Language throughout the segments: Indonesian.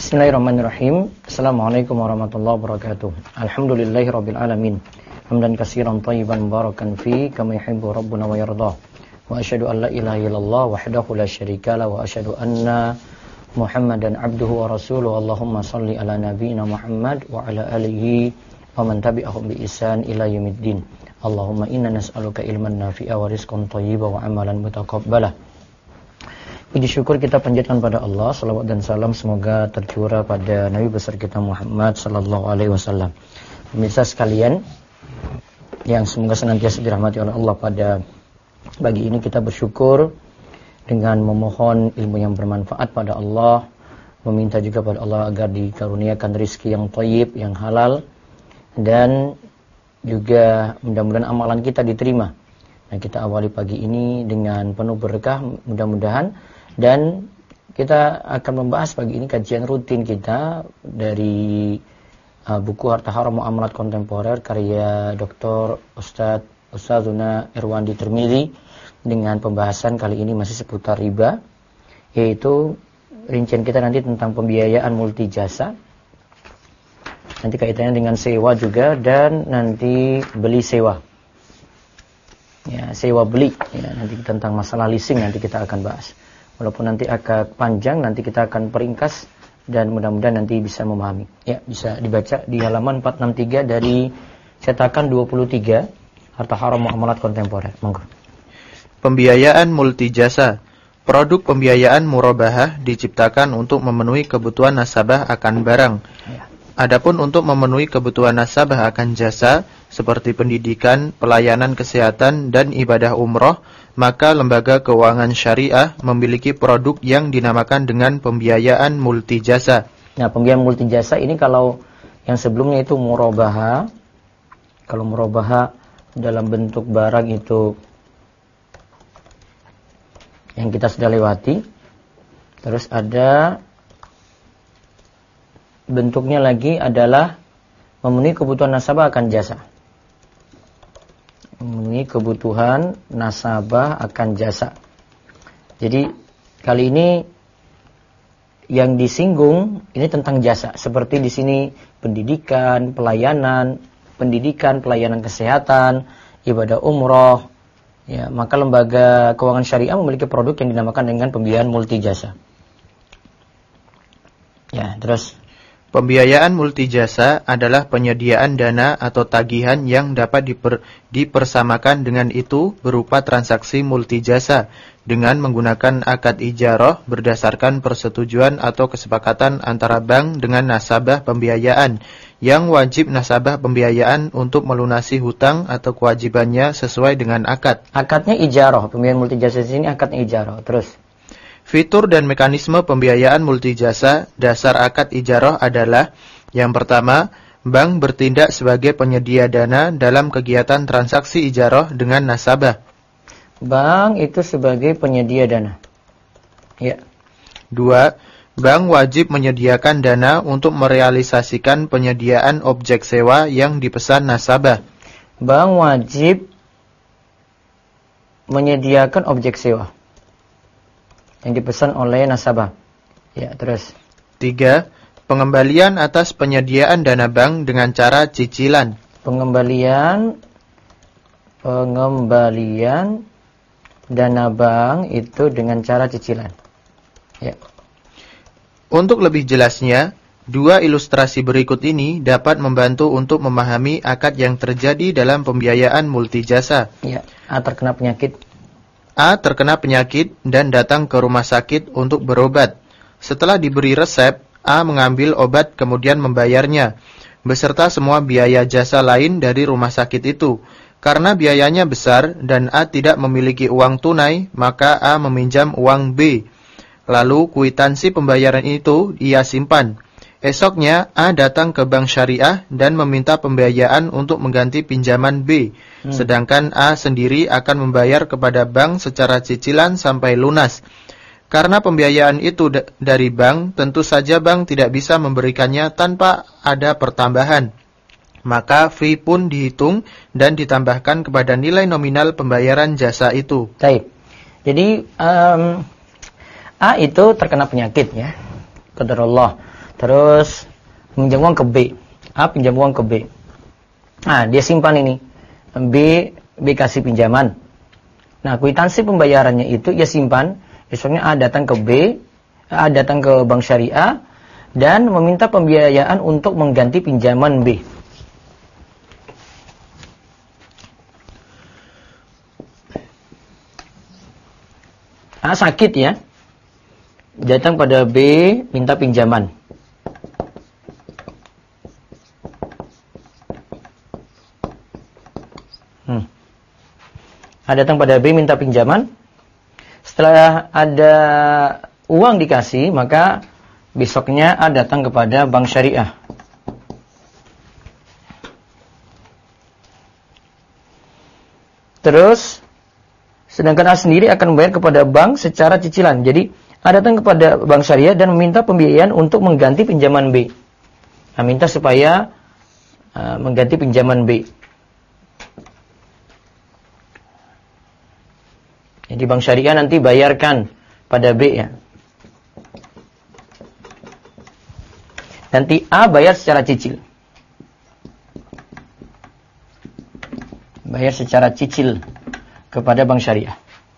Bismillahirrahmanirrahim. Assalamualaikum warahmatullahi wabarakatuh. Alhamdulillahirabbil alamin. Hamdan katsiran thayyiban mubarakan fi kama yuhibbu rabbuna wa yardah. Wa asyhadu an la ilaha illallah wahdahu la syarika wa asyhadu anna Muhammadan abduhu wa rasuluhu. Allahumma shalli ala nabiyyina Muhammad wa ala alihi wa man tabi'ahum bi ihsan ila yaumiddin. Allahumma inna nas'aluka ilman nafi'a wa rizqan thayyiban wa amalan mutaqabbalah. Puji syukur kita panjatkan pada Allah, salawat dan salam semoga tercurah pada Nabi besar kita Muhammad sallallahu alaihi wasallam. Pemirsa sekalian yang semoga senantiasa dirahmati oleh Allah, pada pagi ini kita bersyukur dengan memohon ilmu yang bermanfaat pada Allah, meminta juga pada Allah agar dikaruniakan rezeki yang thayyib, yang halal, dan juga mudah-mudahan amalan kita diterima. Nah, kita awali pagi ini dengan penuh berkah mudah-mudahan. Dan kita akan membahas pagi ini kajian rutin kita dari buku Harta Haram Muamalat Kontemporer karya Dr. Ustadzuna Irwandi Tirmizi, dengan pembahasan kali ini masih seputar riba, yaitu rincian kita nanti tentang pembiayaan multi jasa. Nanti kaitannya dengan sewa juga, dan nanti beli sewa. Ya, sewa beli. Ya, nanti tentang masalah leasing nanti kita akan bahas. Walaupun nanti agak panjang, nanti kita akan peringkas dan mudah-mudahan nanti bisa memahami. Ya, bisa dibaca di halaman 463 dari cetakan 23 Harta Haram Muamalat Kontemporer. Monggo. Pembiayaan multijasa. Produk pembiayaan murabahah diciptakan untuk memenuhi kebutuhan nasabah akan barang. Ya. Adapun untuk memenuhi kebutuhan nasabah akan jasa seperti pendidikan, pelayanan kesehatan, dan ibadah umroh, maka lembaga keuangan syariah memiliki produk yang dinamakan dengan pembiayaan multijasa. Nah, pembiayaan multijasa ini kalau yang sebelumnya itu murabaha. Kalau murabaha dalam bentuk barang itu yang kita sudah lewati. Terus ada bentuknya lagi adalah memenuhi kebutuhan nasabah akan jasa. Memenuhi kebutuhan nasabah akan jasa. Jadi kali ini yang disinggung ini tentang jasa, seperti di sini pendidikan, pelayanan kesehatan, ibadah umroh. Ya, maka lembaga keuangan syariah memiliki produk yang dinamakan dengan pembiayaan multijasa. Ya, terus pembiayaan multijasa adalah penyediaan dana atau tagihan yang dapat dipersamakan dengan itu berupa transaksi multijasa dengan menggunakan akad ijarah berdasarkan persetujuan atau kesepakatan antara bank dengan nasabah pembiayaan yang wajib nasabah pembiayaan untuk melunasi hutang atau kewajibannya sesuai dengan akad. Akadnya ijarah, pembiayaan multijasa di sini akadnya ijarah. Terus fitur dan mekanisme pembiayaan multijasa. Dasar akad ijarah adalah: yang pertama, bank bertindak sebagai penyedia dana dalam kegiatan transaksi ijarah dengan nasabah. Bank itu sebagai penyedia dana. Ya. 2. Bank wajib menyediakan dana untuk merealisasikan penyediaan objek sewa yang dipesan nasabah. Bank wajib menyediakan objek sewa yang dipesan oleh nasabah. Ya, terus 3. Pengembalian atas penyediaan dana bank dengan cara cicilan. Pengembalian dana bank itu dengan cara cicilan. Ya. Untuk lebih jelasnya, dua ilustrasi berikut ini dapat membantu untuk memahami akad yang terjadi dalam pembiayaan multijasa. Ya, A terkena penyakit. A terkena penyakit dan datang ke rumah sakit untuk berobat. Setelah diberi resep, A mengambil obat kemudian membayarnya, beserta semua biaya jasa lain dari rumah sakit itu. Karena biayanya besar dan A tidak memiliki uang tunai, maka A meminjam uang B. Lalu kwitansi pembayaran itu ia simpan. Esoknya A datang ke bank syariah dan meminta pembiayaan untuk mengganti pinjaman B. Sedangkan A sendiri akan membayar kepada bank secara cicilan sampai lunas. Karena pembiayaan itu dari bank, tentu saja bank tidak bisa memberikannya tanpa ada pertambahan. Maka fee pun dihitung dan ditambahkan kepada nilai nominal pembayaran jasa itu. Baik. Jadi A itu terkena penyakit ya, qadarullah. Terus pinjam uang ke B. A pinjam uang ke B. Nah, dia simpan ini. B kasih pinjaman. Nah, kwitansi pembayarannya itu ia simpan. Besoknya A datang ke B, A datang ke bank syariah dan meminta pembiayaan untuk mengganti pinjaman B. A sakit ya. Datang pada B minta pinjaman. A datang pada B minta pinjaman. Setelah ada uang dikasih, maka besoknya A datang kepada bank syariah. Terus, sedangkan A sendiri akan membayar kepada bank secara cicilan. Jadi, A datang kepada bank syariah dan meminta pembiayaan untuk mengganti pinjaman B. A minta supaya mengganti pinjaman B. Jadi bank syariah nanti bayarkan pada B ya. Nanti A bayar secara cicil. Bayar secara cicil kepada bank syariah.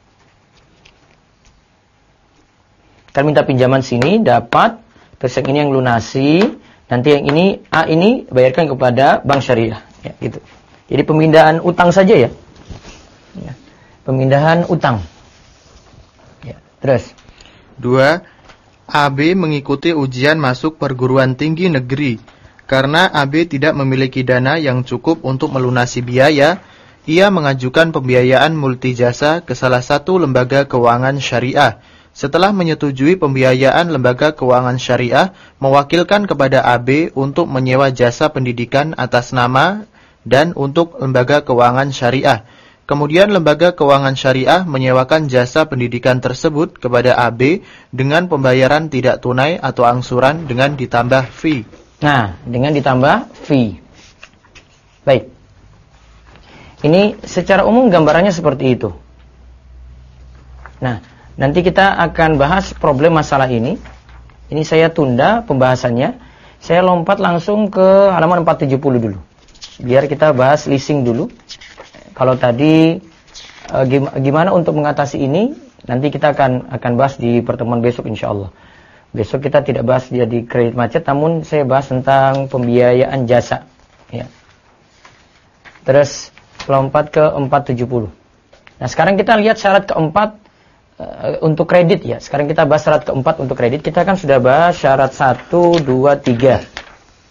Kan minta pinjaman sini dapat, terus yang ini yang lunasi, nanti yang ini A ini bayarkan kepada bank syariah. Ya, gitu. Jadi pemindahan utang saja ya. Ya. Pemindahan utang. Ya, terus. 2. AB mengikuti ujian masuk perguruan tinggi negeri. Karena AB tidak memiliki dana yang cukup untuk melunasi biaya, ia mengajukan pembiayaan multijasa ke salah satu lembaga keuangan syariah. Setelah menyetujui pembiayaan lembaga keuangan syariah, mewakilkan kepada AB untuk menyewa jasa pendidikan atas nama dan untuk lembaga keuangan syariah. Kemudian lembaga keuangan syariah menyewakan jasa pendidikan tersebut kepada AB dengan pembayaran tidak tunai atau angsuran dengan ditambah fee. Nah, dengan ditambah fee. Baik. Ini secara umum gambarannya seperti itu. Nah, nanti kita akan bahas problem masalah ini. Ini saya tunda pembahasannya. Saya lompat langsung ke halaman 470 dulu. Biar kita bahas leasing dulu. Kalau tadi gimana untuk mengatasi ini, nanti kita akan bahas di pertemuan besok insyaallah. Besok kita tidak bahas dia di kredit macet, namun saya bahas tentang pembiayaan jasa. Ya. Terus lompat ke 470. Nah sekarang kita lihat syarat keempat untuk kredit ya. Sekarang kita bahas syarat keempat untuk kredit. Kita kan sudah bahas syarat 1, 2, 3.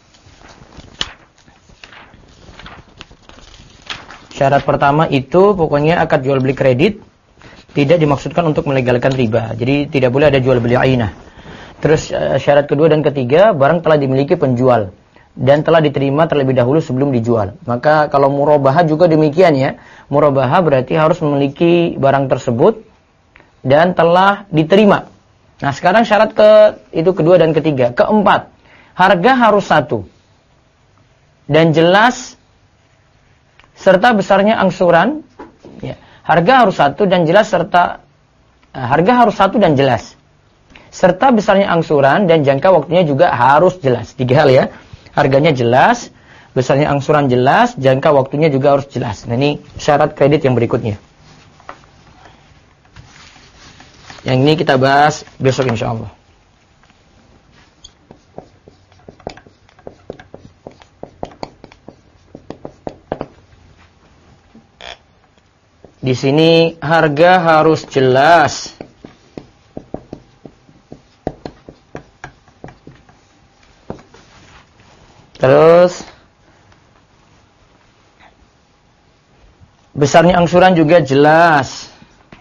Syarat pertama itu pokoknya akad jual beli kredit tidak dimaksudkan untuk melegalkan riba. Jadi tidak boleh ada jual beli ainah. Terus syarat kedua dan ketiga, barang telah dimiliki penjual dan telah diterima terlebih dahulu sebelum dijual. Maka kalau murabahah juga demikian ya. Murabahah berarti harus memiliki barang tersebut dan telah diterima. Nah sekarang syarat itu kedua dan ketiga. Keempat, harga harus satu dan jelas serta besarnya angsuran, ya, harga harus satu dan jelas harga harus satu dan jelas, serta besarnya angsuran dan jangka waktunya juga harus jelas. 3 hal ya, harganya jelas, besarnya angsuran jelas, jangka waktunya juga harus jelas. Nah ini syarat kredit yang berikutnya. Yang ini kita bahas besok insyaallah. Di sini harga harus jelas. Terus besarnya angsuran juga jelas.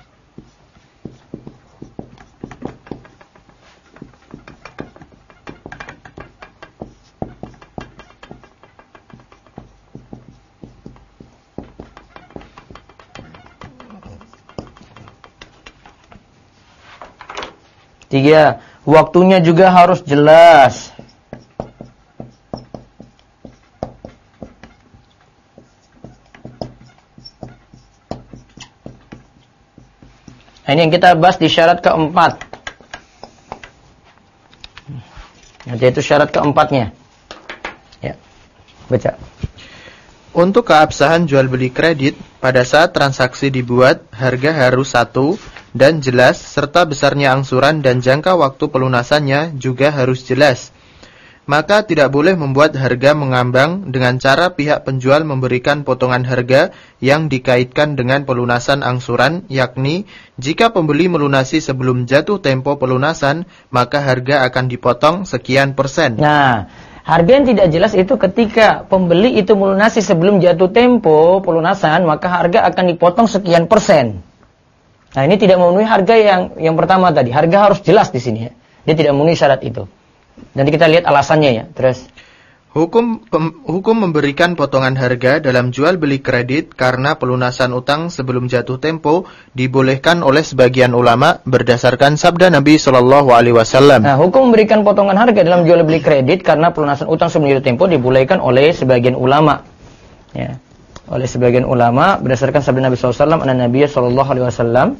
Tiga, waktunya juga harus jelas. Nah, ini yang kita bahas di syarat keempat. Yaitu syarat keempatnya. Ya. Baca. Untuk keabsahan jual beli kredit, pada saat transaksi dibuat, harga harus satu dan jelas, serta besarnya angsuran dan jangka waktu pelunasannya juga harus jelas. Maka tidak boleh membuat harga mengambang dengan cara pihak penjual memberikan potongan harga yang dikaitkan dengan pelunasan angsuran, yakni jika pembeli melunasi sebelum jatuh tempo pelunasan, maka harga akan dipotong sekian persen. Nah, harga yang tidak jelas itu ketika pembeli itu melunasi sebelum jatuh tempo pelunasan, maka harga akan dipotong sekian persen. Nah, ini tidak memenuhi harga yang pertama tadi. Harga harus jelas di sini ya. Dia tidak memenuhi syarat itu. Nanti kita lihat alasannya ya. Terus Hukum memberikan potongan harga dalam jual beli kredit karena pelunasan utang sebelum jatuh tempo dibolehkan oleh sebagian ulama berdasarkan sabda Nabi Shallallahu Alaihi Wasallam. Nah, hukum memberikan potongan harga dalam jual beli kredit karena pelunasan utang sebelum jatuh tempo dibolehkan oleh sebagian ulama. Ya, oleh sebagian ulama berdasarkan sabda Nabi SAW, anna Nabi Shallallahu Alaihi Wasallam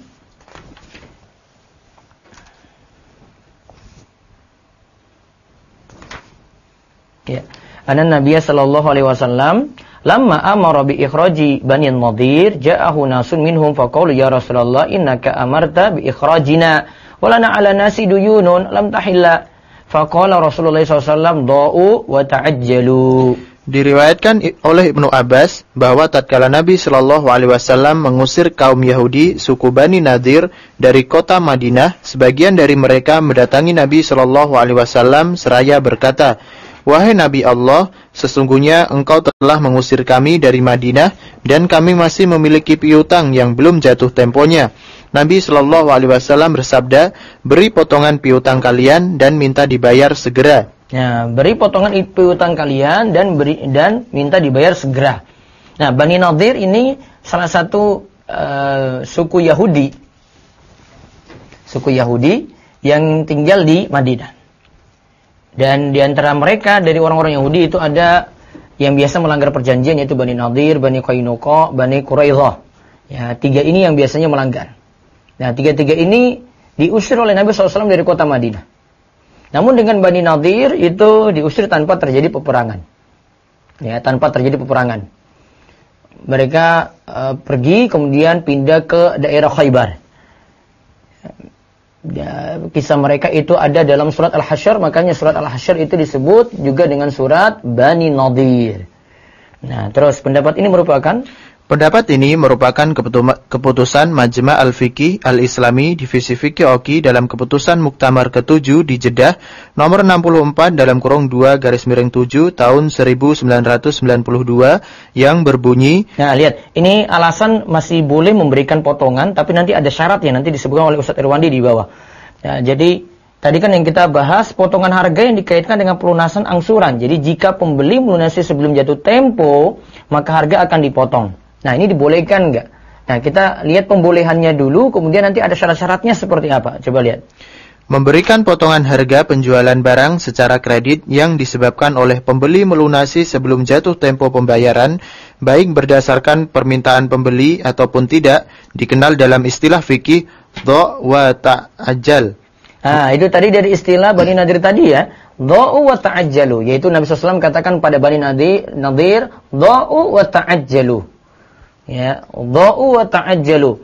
ya. Anna Nabi sallallahu alaihi wasallam lamma amara bi ikhraji Bani Nadhir ja'ahu nasun minhum faqalu ya Rasulullah innaka amarta bi ikhrajina wa lana 'ala nasi duyunun lam tahilla faqala Rasulullah sallallahu alaihi wasallam da'u wa ta'ajjalu. Diriwayatkan oleh Ibnu Abbas bahwa tatkala Nabi Shallallahu Alaihi Wasallam mengusir kaum Yahudi suku Bani Nadhir dari kota Madinah, sebagian dari mereka mendatangi Nabi Shallallahu Alaihi Wasallam seraya berkata, "Wahai Nabi Allah, sesungguhnya engkau telah mengusir kami dari Madinah dan kami masih memiliki piutang yang belum jatuh temponya." Nabi Shallallahu Alaihi Wasallam bersabda, "Beri potongan piutang kalian dan minta dibayar segera." Ya, beri potongan piutang kalian dan minta dibayar segera. Nah, Bani Nadhir ini salah satu suku Yahudi. Suku Yahudi yang tinggal di Madinah. Dan di antara mereka dari orang-orang Yahudi itu ada yang biasa melanggar perjanjian, yaitu Bani Nadhir, Bani Qainuqa, Bani Quraidah. Ya, tiga ini yang biasanya melanggar. Nah, tiga-tiga ini diusir oleh Nabi SAW dari kota Madinah. Namun dengan Bani Nadhir itu diusir tanpa terjadi peperangan. Ya, tanpa terjadi peperangan. Mereka pergi kemudian pindah ke daerah Khaybar. Ya, kisah mereka itu ada dalam surat Al-Hasyr, makanya surat Al-Hasyr itu disebut juga dengan surat Bani Nadhir. Nah, terus pendapat ini merupakan keputusan Majma' Al-Fiqih Al-Islami Divisi Fikih Oki dalam keputusan Muktamar ke-7 di Jeddah nomor 64 dalam kurung 2/7 tahun 1992 yang berbunyi. Nah, lihat, ini alasan masih boleh memberikan potongan, tapi nanti ada syarat ya, nanti disebutkan oleh Ustaz Irwandi di bawah. Ya, jadi tadi kan yang kita bahas potongan harga yang dikaitkan dengan pelunasan angsuran. Jadi jika pembeli melunasi sebelum jatuh tempo, maka harga akan dipotong. Nah, ini dibolehkan enggak? Nah, kita lihat pembolehannya dulu, kemudian nanti ada syarat-syaratnya seperti apa. Coba lihat. Memberikan potongan harga penjualan barang secara kredit yang disebabkan oleh pembeli melunasi sebelum jatuh tempo pembayaran, baik berdasarkan permintaan pembeli ataupun tidak, dikenal dalam istilah fikih dha' wa ta'ajjal. Nah, itu tadi dari istilah Bani Nadhir tadi ya. Dha'u wa ta'ajjalu, yaitu Nabi SAW katakan pada Bani Nadhir, dha'u wa ta'ajjalu. Ya, dha'u wa ta'ajjalu.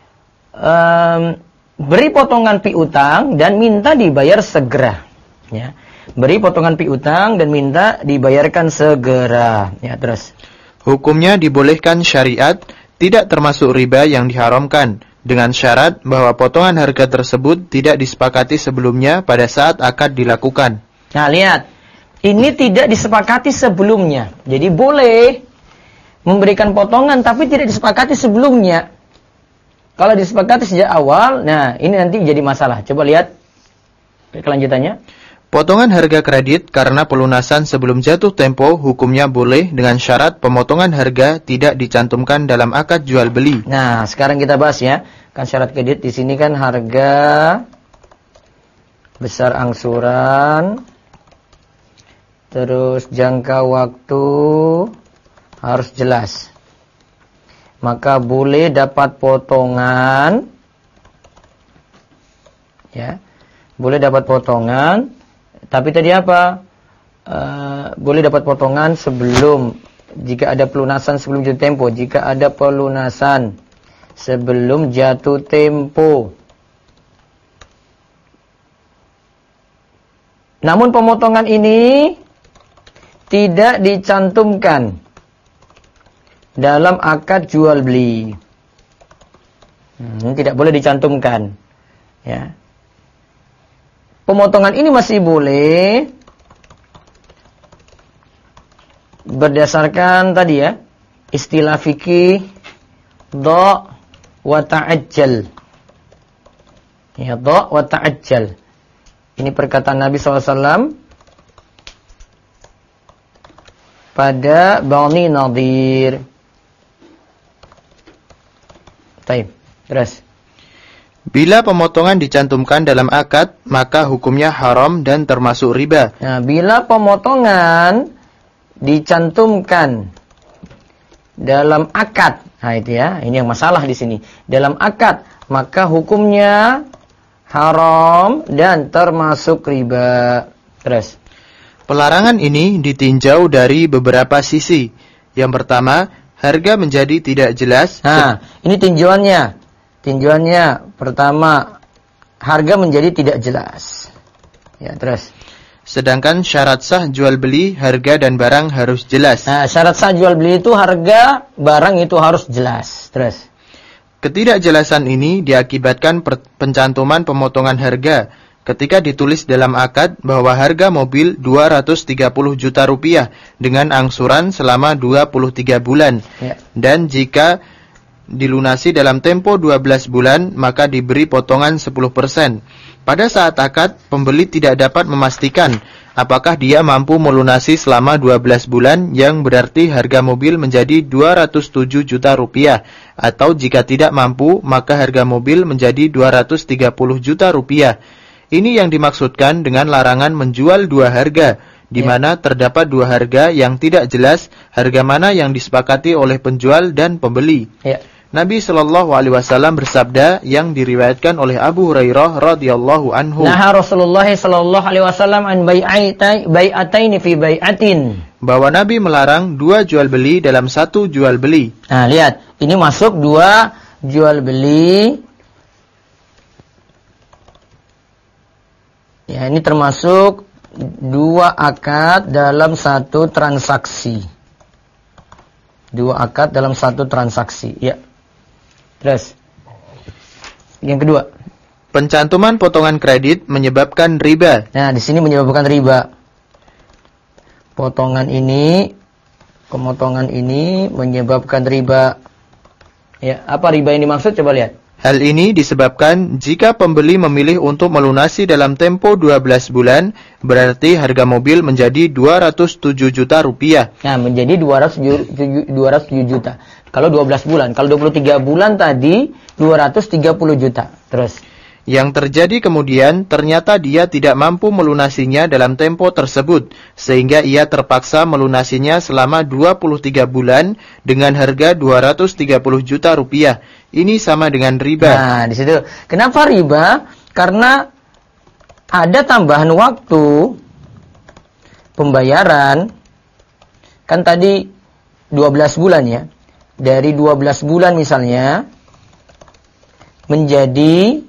Beri potongan piutang dan minta dibayar segera. Ya. Beri potongan piutang dan minta dibayarkan segera. Ya, terus. Hukumnya dibolehkan syariat, tidak termasuk riba yang diharamkan, dengan syarat bahwa potongan harga tersebut tidak disepakati sebelumnya pada saat akad dilakukan. Nah, lihat. Ini tidak disepakati sebelumnya. Jadi boleh memberikan potongan tapi tidak disepakati sebelumnya. Kalau disepakati sejak awal, nah ini nanti jadi masalah. Coba lihat kelanjutannya. Potongan harga kredit karena pelunasan sebelum jatuh tempo hukumnya boleh dengan syarat pemotongan harga tidak dicantumkan dalam akad jual beli. Nah, sekarang kita bahas ya. Kan syarat kredit di sini kan harga, besar angsuran, terus jangka waktu harus jelas. Maka boleh dapat potongan, ya, boleh dapat potongan Tapi tadi apa? Boleh dapat potongan sebelum, jika ada pelunasan sebelum jatuh tempo. Jika ada pelunasan sebelum jatuh tempo. Namun pemotongan ini tidak dicantumkan dalam akad jual beli. Tidak boleh dicantumkan. Ya. Pemotongan ini masih boleh berdasarkan tadi ya, istilah fikih dha' wa ta'ajjal. Ya, dha' wa ta'ajjal. Ini perkataan Nabi SAW pada Bani Nadir. Baik, terus. Bila pemotongan dicantumkan dalam akad, maka hukumnya haram dan termasuk riba. Nah, bila pemotongan dicantumkan dalam akad, nah itu ya, ini yang masalah di sini. Dalam akad, maka hukumnya haram dan termasuk riba. Terus. Pelarangan ini ditinjau dari beberapa sisi. Yang pertama, harga menjadi tidak jelas. Nah, ini tinjauannya. Tinjauannya pertama, harga menjadi tidak jelas. Ya, terus. Sedangkan syarat sah jual beli, harga dan barang harus jelas. Nah, syarat sah jual beli itu harga, barang itu harus jelas. Terus. Ketidakjelasan ini diakibatkan pencantuman pemotongan harga ketika ditulis dalam akad bahwa harga mobil 230 juta rupiah dengan angsuran selama 23 bulan. Ya. Dan jika dilunasi dalam tempo 12 bulan, maka diberi potongan 10%. Pada saat akad, pembeli tidak dapat memastikan apakah dia mampu melunasi selama 12 bulan, yang berarti harga mobil menjadi 207 juta rupiah. Atau jika tidak mampu, maka harga mobil menjadi 230 juta rupiah. Ini yang dimaksudkan dengan larangan menjual dua harga, di mana terdapat dua harga yang tidak jelas harga mana yang disepakati oleh penjual dan pembeli. Ya. Nabi Shallallahu Alaihi Wasallam bersabda yang diriwayatkan oleh Abu Hurairah radhiyallahu anhu. Nah, Rasulullah Shallallahu Alaihi Wasallam an bai'atain fi bai'atin. Bahwa Nabi melarang dua jual beli dalam satu jual beli. Nah, lihat, ini masuk dua jual beli. Ya, ini termasuk dua akad dalam satu transaksi. Dua akad dalam satu transaksi. Ya. Terus, yang kedua, pencantuman potongan kredit menyebabkan riba. Nah, di sini menyebabkan riba. Pemotongan ini menyebabkan riba. Ya, apa riba yang dimaksud? Coba lihat. Hal ini disebabkan jika pembeli memilih untuk melunasi dalam tempo 12 bulan, berarti harga mobil menjadi 207 juta rupiah. Nah, menjadi 207 juta. Kalau 12 bulan, kalau 23 bulan tadi 230 juta. Terus. Yang terjadi kemudian, ternyata dia tidak mampu melunasinya dalam tempo tersebut, sehingga ia terpaksa melunasinya selama 23 bulan dengan harga 230 juta rupiah. Ini sama dengan riba. Nah, di situ. Kenapa riba? Karena ada tambahan waktu pembayaran. Kan tadi 12 bulan ya. Dari 12 bulan misalnya menjadi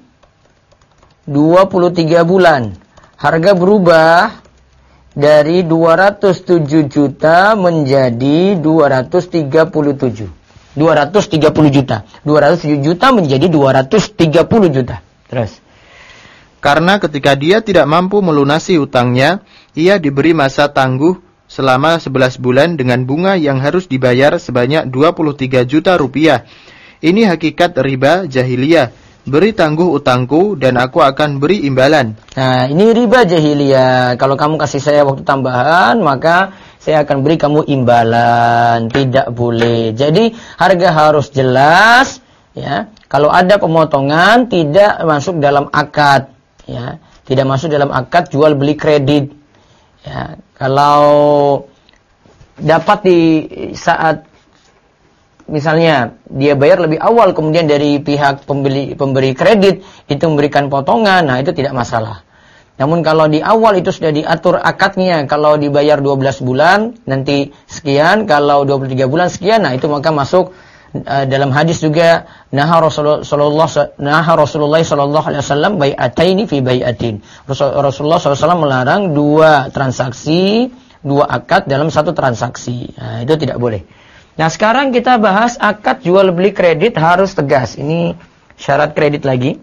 23 bulan. Harga berubah dari 207 juta menjadi 230 juta. 207 juta menjadi 230 juta. Terus. Karena ketika dia tidak mampu melunasi utangnya, ia diberi masa tangguh selama 11 bulan dengan bunga yang harus dibayar sebanyak 23 juta rupiah. Ini hakikat riba jahiliyah. Beri tangguh utangku dan aku akan beri imbalan. Nah, ini riba jahiliyah. Kalau kamu kasih saya waktu tambahan, maka saya akan beri kamu imbalan. Tidak boleh. Jadi harga harus jelas. Ya, kalau ada pemotongan tidak masuk dalam akad. Ya, tidak masuk dalam akad jual beli kredit. Ya, kalau dapat di saat misalnya dia bayar lebih awal, kemudian dari pihak pemberi kredit itu memberikan potongan, nah itu tidak masalah. Namun kalau di awal itu sudah diatur akadnya, kalau dibayar 12 bulan nanti sekian, kalau 23 bulan sekian, nah itu maka masuk dalam hadis juga Rasulullah sallallahu alaihi wasallam bai'ataini fi bai'atin. Rasulullah SAW melarang dua transaksi, dua akad dalam satu transaksi. Nah, itu tidak boleh. Nah, sekarang kita bahas akad jual beli kredit harus tegas. Ini syarat kredit lagi.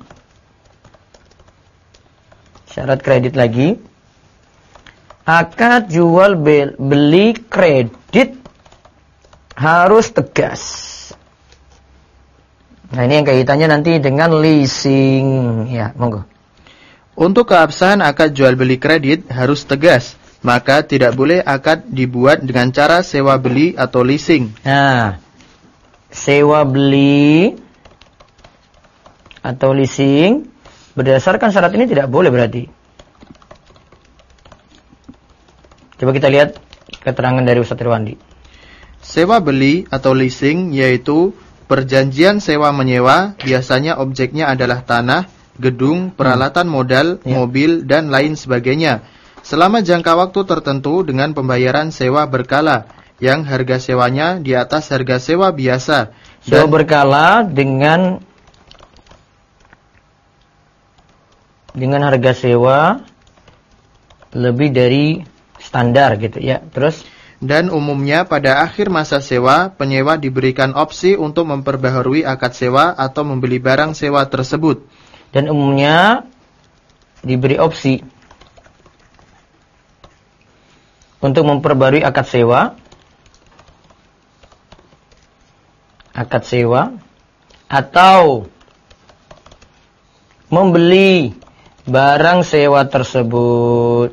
Syarat kredit lagi. Akad jual beli kredit harus tegas. Nah, ini yang kaitannya nanti dengan leasing. Ya, monggo. Untuk keabsahan akad jual beli kredit harus tegas. Maka tidak boleh akad dibuat dengan cara sewa beli atau leasing. Nah, sewa beli atau leasing berdasarkan syarat ini tidak boleh berarti. Coba kita lihat keterangan dari Ustaz Irwandi. Sewa beli atau leasing yaitu perjanjian sewa menyewa, biasanya objeknya adalah tanah, gedung, peralatan modal, mobil, dan lain sebagainya. Selama jangka waktu tertentu dengan pembayaran sewa berkala, yang harga sewanya di atas harga sewa biasa. Sewa berkala dengan harga sewa lebih dari standar gitu ya. Terus dan umumnya pada akhir masa sewa, penyewa diberikan opsi untuk memperbaharui akad sewa atau membeli barang sewa tersebut. Dan umumnya diberi opsi untuk memperbarui akad sewa atau membeli barang sewa tersebut.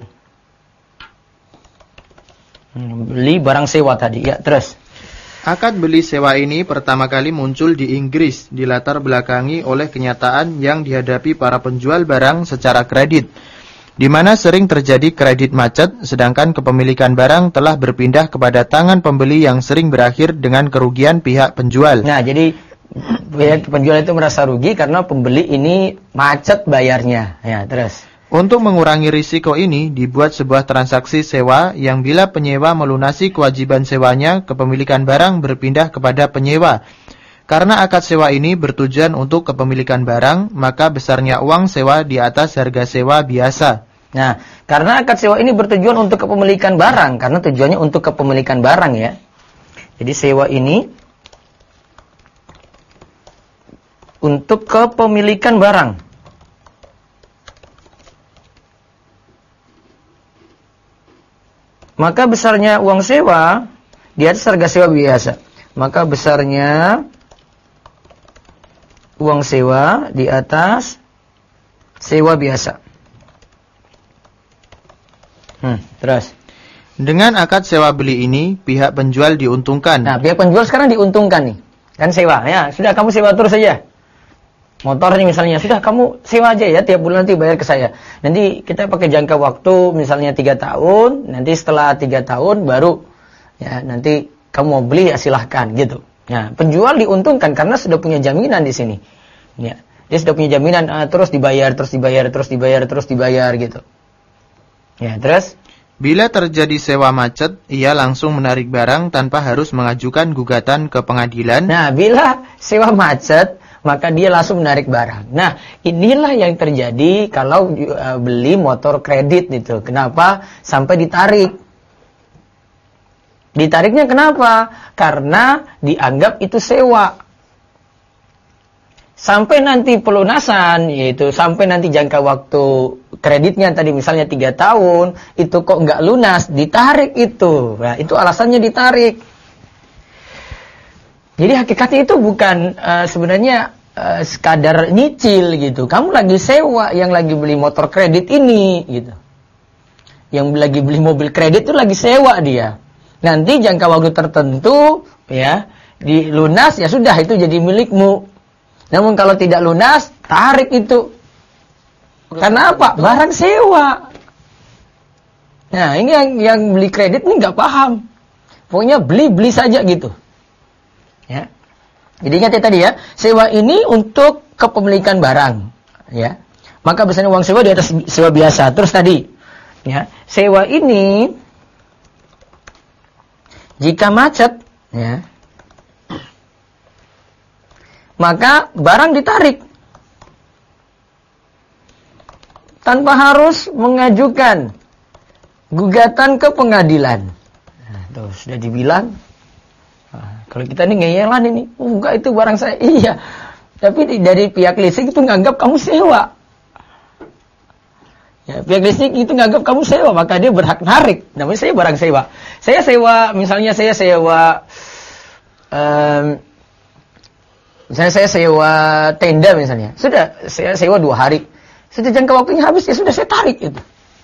Beli barang sewa tadi. Ya, terus. Akad beli sewa ini pertama kali muncul di Inggris, dilatar belakangi oleh kenyataan yang dihadapi para penjual barang secara kredit, di mana sering terjadi kredit macet, sedangkan kepemilikan barang telah berpindah kepada tangan pembeli yang sering berakhir dengan kerugian pihak penjual. Nah, jadi pihak penjual itu merasa rugi karena pembeli ini macet bayarnya. Ya, terus. Untuk mengurangi risiko ini, dibuat sebuah transaksi sewa yang bila penyewa melunasi kewajiban sewanya, kepemilikan barang berpindah kepada penyewa. Karena akad sewa ini bertujuan untuk kepemilikan barang, maka besarnya uang sewa di atas harga sewa biasa. Nah, karena akad sewa ini bertujuan untuk kepemilikan barang, karena tujuannya untuk kepemilikan barang ya. Jadi sewa ini untuk kepemilikan barang. Maka besarnya uang sewa di atas harga sewa biasa. Maka besarnya uang sewa di atas sewa biasa. Terus. Dengan akad sewa beli ini, pihak penjual diuntungkan. Nah, pihak penjual sekarang diuntungkan nih. Kan sewa, ya. Sudah kamu sewa terus saja. Motor nih misalnya, sudah kamu sewa aja ya, tiap bulan nanti bayar ke saya. Nanti kita pakai jangka waktu misalnya 3 tahun, nanti setelah 3 tahun baru ya nanti kamu mau beli ya silahkan gitu. Nah, penjual diuntungkan karena sudah punya jaminan di sini. Ya, dia sudah punya jaminan terus dibayar gitu. Ya, terus bila terjadi sewa macet, ia langsung menarik barang tanpa harus mengajukan gugatan ke pengadilan. Nah, bila sewa macet maka dia langsung menarik barang. Nah, inilah yang terjadi kalau beli motor kredit itu. Kenapa sampai ditarik? Ditariknya kenapa? Karena dianggap itu sewa. Sampai nanti pelunasan, yaitu sampai nanti jangka waktu kreditnya tadi misalnya 3 tahun, itu kok nggak lunas, ditarik itu. Nah, itu alasannya ditarik. Jadi hakikatnya itu bukan sebenarnya sekadar nyicil gitu. Kamu lagi sewa, yang lagi beli motor kredit ini gitu. Yang lagi beli mobil kredit itu lagi sewa dia. Nanti jangka waktu tertentu ya, dilunas ya sudah itu jadi milikmu. Namun kalau tidak lunas, tarik itu. Karena apa? Barang sewa. Nah, ini yang beli kredit ini nggak paham. Pokoknya beli saja gitu. Ya. Jadi ingat ya tadi ya, sewa ini untuk kepemilikan barang, ya. maka biasanya uang sewa di atas sewa biasa. Terus tadi, ya, sewa ini jika macet, ya, maka barang ditarik tanpa harus mengajukan gugatan ke pengadilan. Nah, tuh sudah dibilang. Nah, kalau kita ini ngeyelan ini, enggak itu barang saya. Iya. Tapi dari pihak leasing itu nganggap kamu sewa. Ya, pihak leasing itu nganggap kamu sewa, maka dia berhak narik. Namanya saya barang sewa. Saya sewa, misalnya saya sewa misalnya saya sewa tenda misalnya. Sudah, saya sewa 2 hari. Sudah jangka waktunya habis, ya sudah saya tarik itu.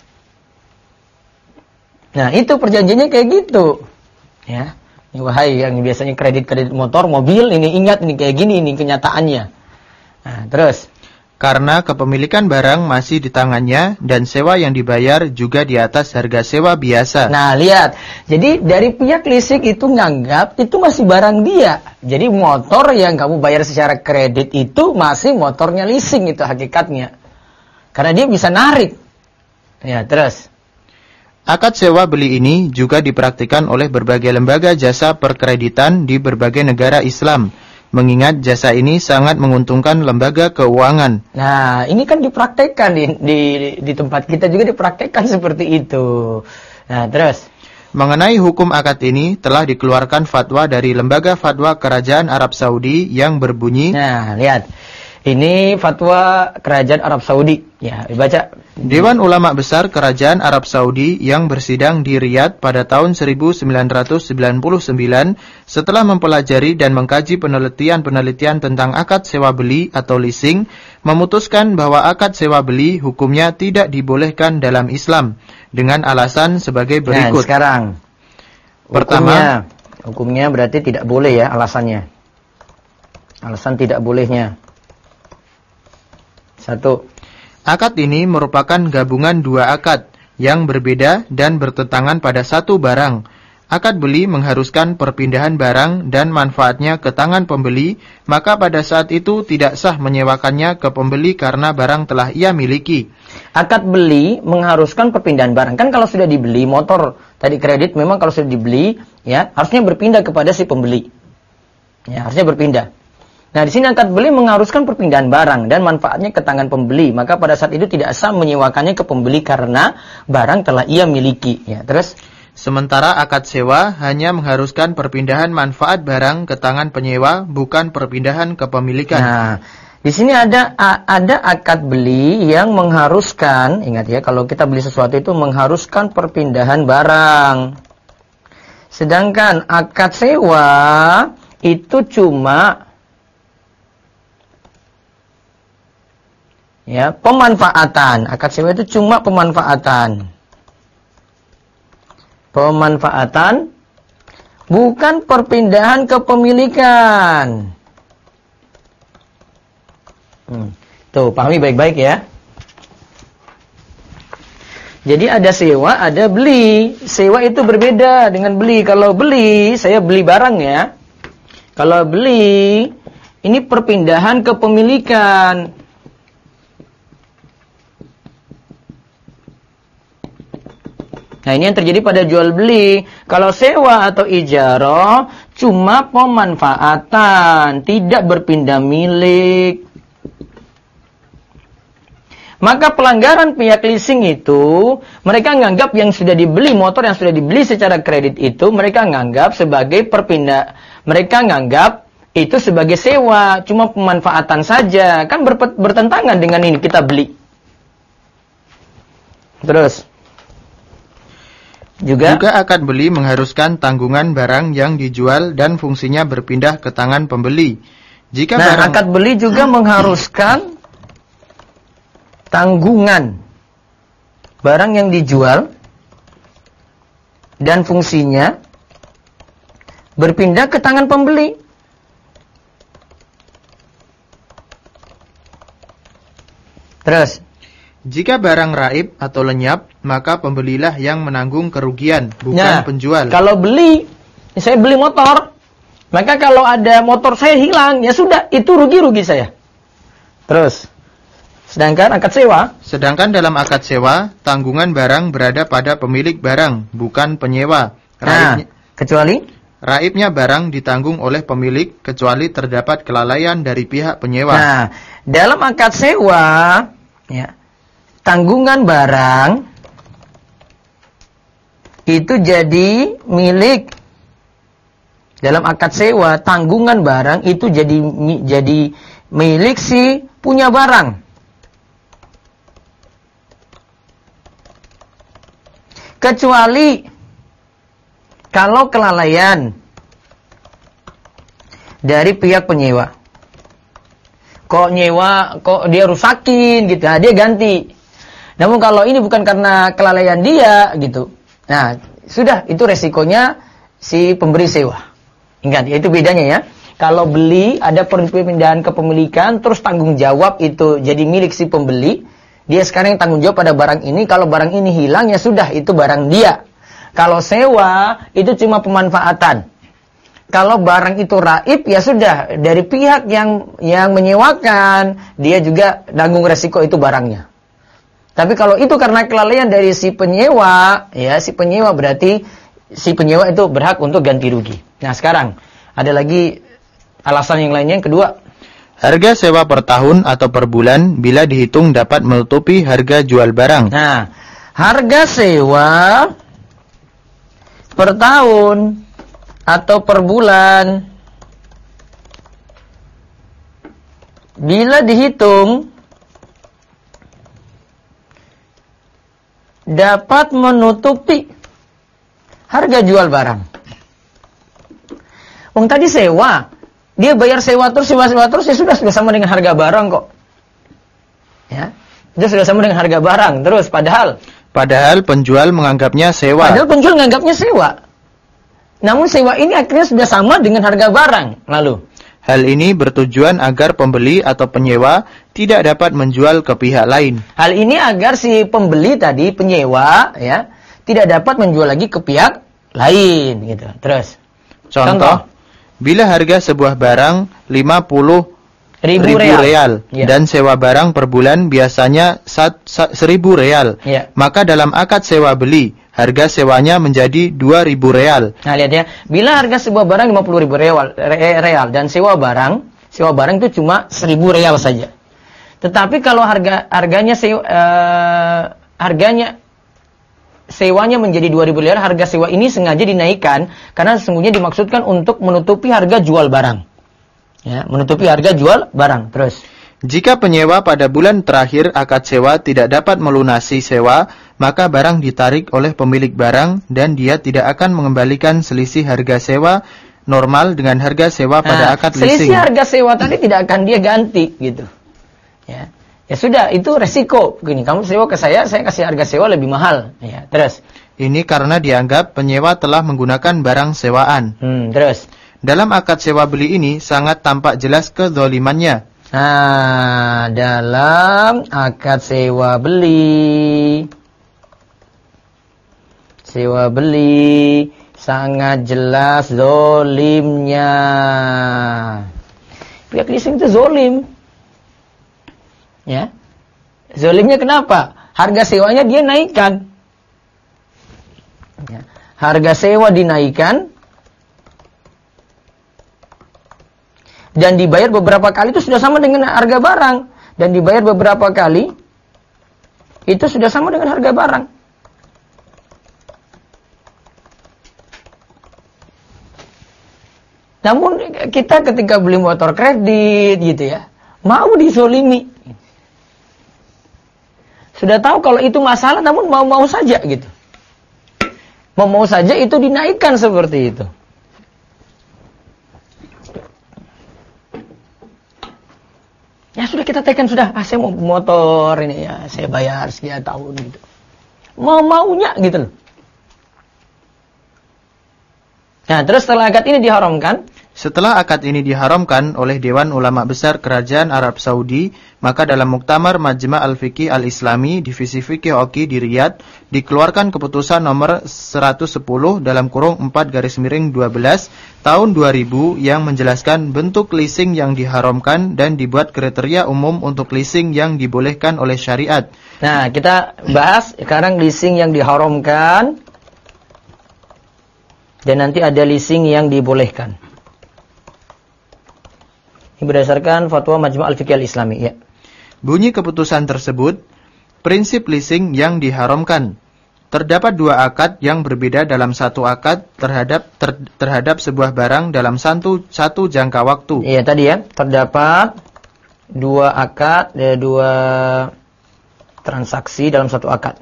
Nah, itu perjanjiannya kayak gitu. Ya. Ini wahai yang biasanya kredit motor, mobil, ini ingat ini kayak gini ini kenyataannya. Nah, terus karena kepemilikan barang masih di tangannya dan sewa yang dibayar juga di atas harga sewa biasa. Nah, lihat. Jadi dari pihak leasing itu nganggap itu masih barang dia. Jadi motor yang kamu bayar secara kredit itu masih motornya leasing itu hakikatnya. Karena dia bisa narik. Ya, terus. Akad sewa beli ini juga dipraktikkan oleh berbagai lembaga jasa perkreditan di berbagai negara Islam. Mengingat jasa ini sangat menguntungkan lembaga keuangan. Nah, ini kan dipraktikkan di tempat kita juga dipraktikkan seperti itu. Nah, terus. Mengenai hukum akad ini telah dikeluarkan fatwa dari Lembaga Fatwa Kerajaan Arab Saudi yang berbunyi. Nah, lihat. Ini fatwa Kerajaan Arab Saudi. Ya, dibaca. Dewan Ulama Besar Kerajaan Arab Saudi yang bersidang di Riyadh pada tahun 1999 setelah mempelajari dan mengkaji penelitian-penelitian tentang akad sewa beli atau leasing, memutuskan bahwa akad sewa beli hukumnya tidak dibolehkan dalam Islam dengan alasan sebagai berikut. Nah, sekarang. Pertama, hukumnya berarti tidak boleh ya alasannya. Alasan tidak bolehnya. 1. Akad ini merupakan gabungan 2 akad yang berbeda dan bertentangan pada satu barang. Akad beli mengharuskan perpindahan barang dan manfaatnya ke tangan pembeli, maka pada saat itu tidak sah menyewakannya ke pembeli karena barang telah ia miliki. Akad beli mengharuskan perpindahan barang. Kan kalau sudah dibeli motor tadi kredit, memang kalau sudah dibeli ya harusnya berpindah kepada si pembeli. Ya, harusnya berpindah. Nah, di sini akad beli mengharuskan perpindahan barang dan manfaatnya ke tangan pembeli. Maka pada saat itu tidak sah menyewakannya ke pembeli karena barang telah ia miliki. Ya, terus sementara akad sewa hanya mengharuskan perpindahan manfaat barang ke tangan penyewa, bukan perpindahan kepemilikan. Nah, di sini ada akad beli yang mengharuskan, ingat ya, kalau kita beli sesuatu itu mengharuskan perpindahan barang. Sedangkan akad sewa itu cuma ya, pemanfaatan. Akad sewa itu cuma pemanfaatan. Pemanfaatan bukan perpindahan kepemilikan. Tuh, pahami baik-baik ya. Jadi ada sewa, ada beli. Sewa itu berbeda dengan beli. Kalau beli, saya beli barang ya. Kalau beli, ini perpindahan kepemilikan. Nah, ini yang terjadi pada jual beli. Kalau sewa atau ijarah cuma pemanfaatan, tidak berpindah milik. Maka pelanggaran pihak leasing itu, mereka menganggap yang sudah dibeli, motor yang sudah dibeli secara kredit itu, mereka menganggap sebagai perpindah. Mereka menganggap itu sebagai sewa, cuma pemanfaatan saja. Kan bertentangan dengan ini kita beli. Terus. Juga akad beli mengharuskan tanggungan barang yang dijual dan fungsinya berpindah ke tangan pembeli. Jika akad beli juga mengharuskan tanggungan barang yang dijual dan fungsinya berpindah ke tangan pembeli. Terus, jika barang raib atau lenyap, maka pembelilah yang menanggung kerugian, bukan penjual. Kalau beli, saya beli motor, maka kalau ada motor saya hilang, ya sudah, itu rugi-rugi saya. Terus, Sedangkan akad sewa? Sedangkan dalam akad sewa, tanggungan barang berada pada pemilik barang, bukan penyewa. Kecuali? Raibnya barang ditanggung oleh pemilik, kecuali terdapat kelalaian dari pihak penyewa. Nah, dalam akad sewa, ya, tanggungan barang itu jadi milik. Dalam akad sewa, tanggungan barang itu jadi milik si punya barang. Kecuali kalau kelalaian dari pihak penyewa. Kok dia rusakin gitu, nah, dia ganti. Namun kalau ini bukan karena kelalaian dia gitu. Nah, sudah itu resikonya si pemberi sewa. Ingat, itu bedanya ya. Kalau beli ada perpindahan kepemilikan, terus tanggung jawab itu jadi milik si pembeli. Dia sekarang yang tanggung jawab pada barang ini. Kalau barang ini hilang ya sudah, itu barang dia. Kalau sewa itu cuma pemanfaatan. Kalau barang itu raib ya sudah, dari pihak yang menyewakan, dia juga tanggung resiko itu barangnya. Tapi kalau itu karena kelalaian dari si penyewa, ya si penyewa berarti si penyewa itu berhak untuk ganti rugi. Nah, sekarang ada lagi alasan yang lainnya, yang kedua. Harga sewa per tahun atau per bulan bila dihitung dapat menutupi harga jual barang. Nah, harga sewa per tahun atau per bulan bila dihitung dapat menutupi harga jual barang. Wong tadi sewa, dia bayar sewa terus ya sudah sama dengan harga barang kok. Ya, dia sudah sama dengan harga barang terus. Padahal penjual menganggapnya sewa. Namun sewa ini akhirnya sudah sama dengan harga barang. Lalu hal ini bertujuan agar pembeli atau penyewa tidak dapat menjual ke pihak lain. Hal ini agar si pembeli tadi, penyewa, ya, tidak dapat menjual lagi ke pihak lain, gitu. Terus, contoh, bila harga sebuah barang 50.000 real ya, dan sewa barang per bulan biasanya 1.000 real, ya, maka dalam akad sewa beli harga sewanya menjadi 2.000 real. Nah, lihat ya, bila harga sebuah barang 50.000 real dan sewa barang itu cuma 1.000 real saja. Tetapi kalau harganya sewanya menjadi 2.000 real, harga sewa ini sengaja dinaikkan karena sesungguhnya dimaksudkan untuk menutupi harga jual barang. Ya, menutupi harga jual barang. Terus, jika penyewa pada bulan terakhir akad sewa tidak dapat melunasi sewa, maka barang ditarik oleh pemilik barang dan dia tidak akan mengembalikan selisih harga sewa normal dengan harga sewa pada akad leasing. Selisih harga sewa tadi tidak akan dia ganti gitu. Ya sudah, itu resiko. Begini, kamu sewa ke saya kasih harga sewa lebih mahal. Ya, terus. Ini karena dianggap penyewa telah menggunakan barang sewaan. Terus. Dalam akad sewa beli ini sangat tampak jelas kezalimannya. Nah, dalam akad sewa beli sangat jelas zolimnya. Pihak leasing itu zolim. Ya, zolimnya kenapa? Harga sewanya dia naikkan. Ya. Harga sewa dinaikkan dan dibayar beberapa kali itu sudah sama dengan harga barang, dan dibayar beberapa kali itu sudah sama dengan harga barang. Namun kita ketika beli motor kredit gitu ya, mau dizolimi. Sudah tahu kalau itu masalah, namun mau-mau saja gitu. Mau-mau saja itu dinaikkan seperti itu. Ya sudah, kita tekan sudah, saya mau motor ini ya, saya bayar sekian tahun gitu. Mau-maunya gitu loh. Nah, terus setelah akad ini diharamkan, Setelah akad ini diharamkan oleh Dewan Ulama Besar Kerajaan Arab Saudi, maka dalam Muktamar Majma' Al-Fiqih Al-Islami Divisi Fikih Oki di Riyadh dikeluarkan keputusan nomor 110 dalam kurung 4/12 tahun 2000 yang menjelaskan bentuk leasing yang diharamkan dan dibuat kriteria umum untuk leasing yang dibolehkan oleh syariat. nah kita bahas sekarang leasing yang diharamkan dan nanti ada leasing yang dibolehkan. Ini berdasarkan fatwa Majma' Al-Fiqih Al-Islami, ya. Bunyi keputusan tersebut, prinsip leasing yang diharamkan. Terdapat dua akad yang berbeda dalam satu akad terhadap sebuah barang dalam satu jangka waktu. Iya tadi ya, terdapat dua akad, dua transaksi dalam satu akad.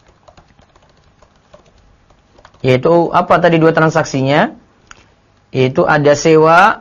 Yaitu apa tadi dua transaksinya? Yaitu ada sewa,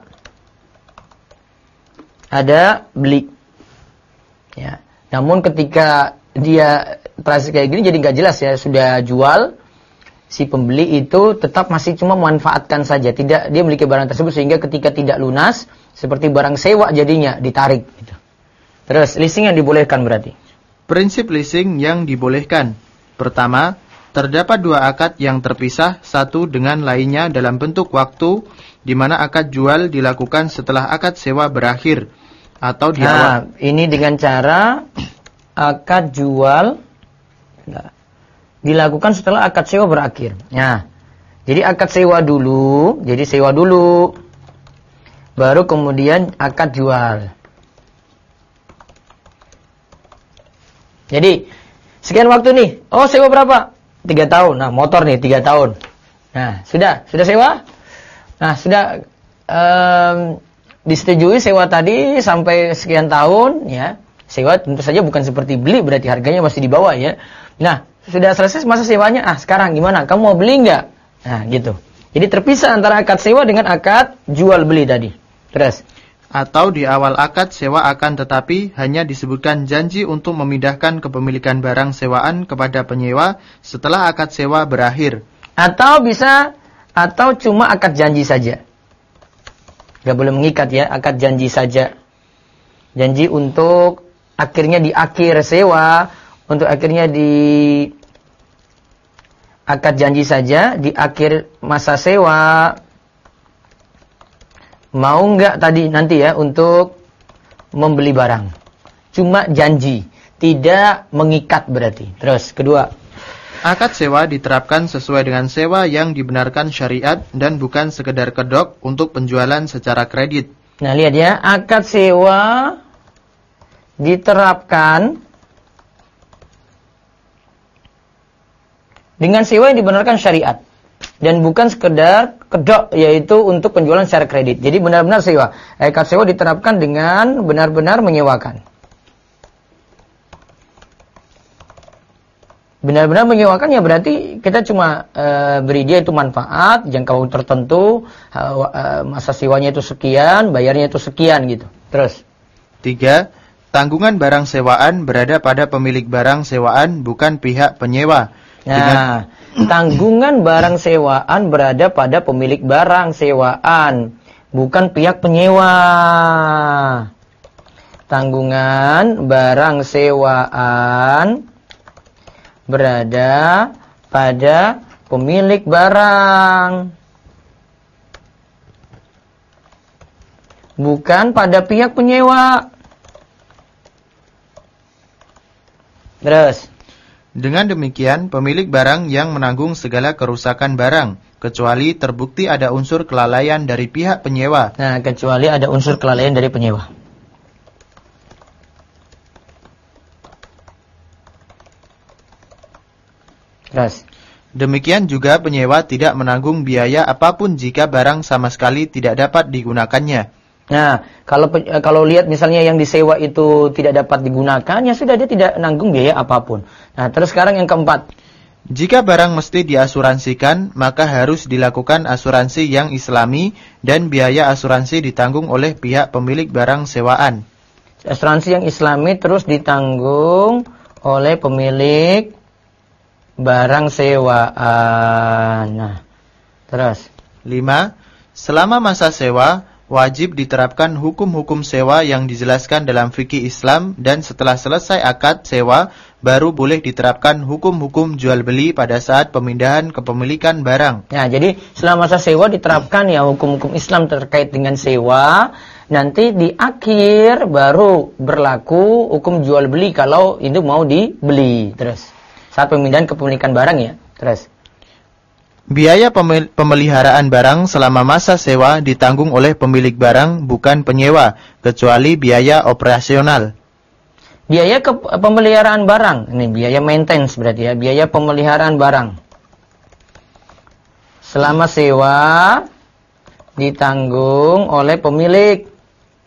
ada beli. Ya. Namun ketika dia transaksi kayak gini jadi nggak jelas ya, sudah jual, si pembeli itu tetap masih cuma memanfaatkan saja, tidak dia memiliki barang tersebut sehingga ketika tidak lunas seperti barang sewa jadinya ditarik gitu. Terus leasing yang dibolehkan berarti. Prinsip leasing yang dibolehkan. Pertama, terdapat dua akad yang terpisah satu dengan lainnya dalam bentuk waktu di mana akad jual dilakukan setelah akad sewa berakhir atau di awal. Ini dengan cara akad jual dilakukan setelah akad sewa berakhir. Nah, jadi akad sewa dulu, baru kemudian akad jual. Jadi sekian waktu nih, sewa berapa? 3 tahun. Nah, motor nih 3 tahun. Nah, sudah sewa. Nah, sudah disetujui sewa tadi sampai sekian tahun, ya. Sewa tentu saja bukan seperti beli, berarti harganya masih di bawah, ya. Nah, sudah selesai masa sewanya. Sekarang gimana? Kamu mau beli nggak? Nah, gitu. Jadi terpisah antara akad sewa dengan akad jual beli tadi. Terus. Atau di awal akad sewa akan tetapi hanya disebutkan janji untuk memindahkan kepemilikan barang sewaan kepada penyewa setelah akad sewa berakhir. Atau cuma akad janji saja. Gak boleh mengikat ya, akad janji saja. Janji untuk akhirnya di akhir sewa, untuk akhirnya di akad janji saja, di akhir masa sewa. Mau nggak tadi nanti ya untuk membeli barang. Cuma janji, tidak mengikat berarti. Terus kedua, akad sewa diterapkan sesuai dengan sewa yang dibenarkan syariat dan bukan sekedar kedok untuk penjualan secara kredit. Nah, lihat ya, akad sewa diterapkan dengan sewa yang dibenarkan syariat dan bukan sekedar kedok, yaitu untuk penjualan secara kredit. Jadi benar-benar sewa. Akad sewa diterapkan dengan benar-benar menyewakan. Benar-benar menyewakan ya berarti kita cuma beri dia itu manfaat, jangka waktu tertentu, masa sewanya itu sekian, bayarnya itu sekian gitu. Terus. 3. Tanggungan barang sewaan berada pada pemilik barang sewaan, bukan pihak penyewa. Nah, tanggungan barang sewaan berada pada pemilik barang sewaan, bukan pihak penyewa. Tanggungan barang sewaan berada pada pemilik barang, bukan pada pihak penyewa. Terus. Dengan demikian, pemilik barang yang menanggung segala kerusakan barang, kecuali terbukti ada unsur kelalaian dari pihak penyewa. Nah, kecuali ada unsur kelalaian dari penyewa. Terus. Demikian juga penyewa tidak menanggung biaya apapun jika barang sama sekali tidak dapat digunakannya. Nah, kalau lihat misalnya yang disewa itu tidak dapat digunakan, ya sudah dia tidak nanggung biaya apapun. Nah, terus sekarang yang keempat. Jika barang mesti diasuransikan, maka harus dilakukan asuransi yang islami dan biaya asuransi ditanggung oleh pihak pemilik barang sewaan. Asuransi yang islami terus ditanggung oleh pemilik barang sewaan. Nah, terus. 5. Selama masa sewa, wajib diterapkan hukum-hukum sewa yang dijelaskan dalam fikih Islam dan setelah selesai akad sewa, baru boleh diterapkan hukum-hukum jual beli pada saat pemindahan kepemilikan barang. Nah, jadi selama masa sewa diterapkan ya hukum-hukum Islam terkait dengan sewa. Nanti di akhir baru berlaku hukum jual beli kalau itu mau dibeli. Terus saat pemindahan kepemilikan barang ya. Terus biaya pemeliharaan barang selama masa sewa ditanggung oleh pemilik barang, bukan penyewa, kecuali biaya operasional. Biaya pemeliharaan barang, ini biaya maintenance berarti ya, biaya pemeliharaan barang. Selama sewa ditanggung oleh pemilik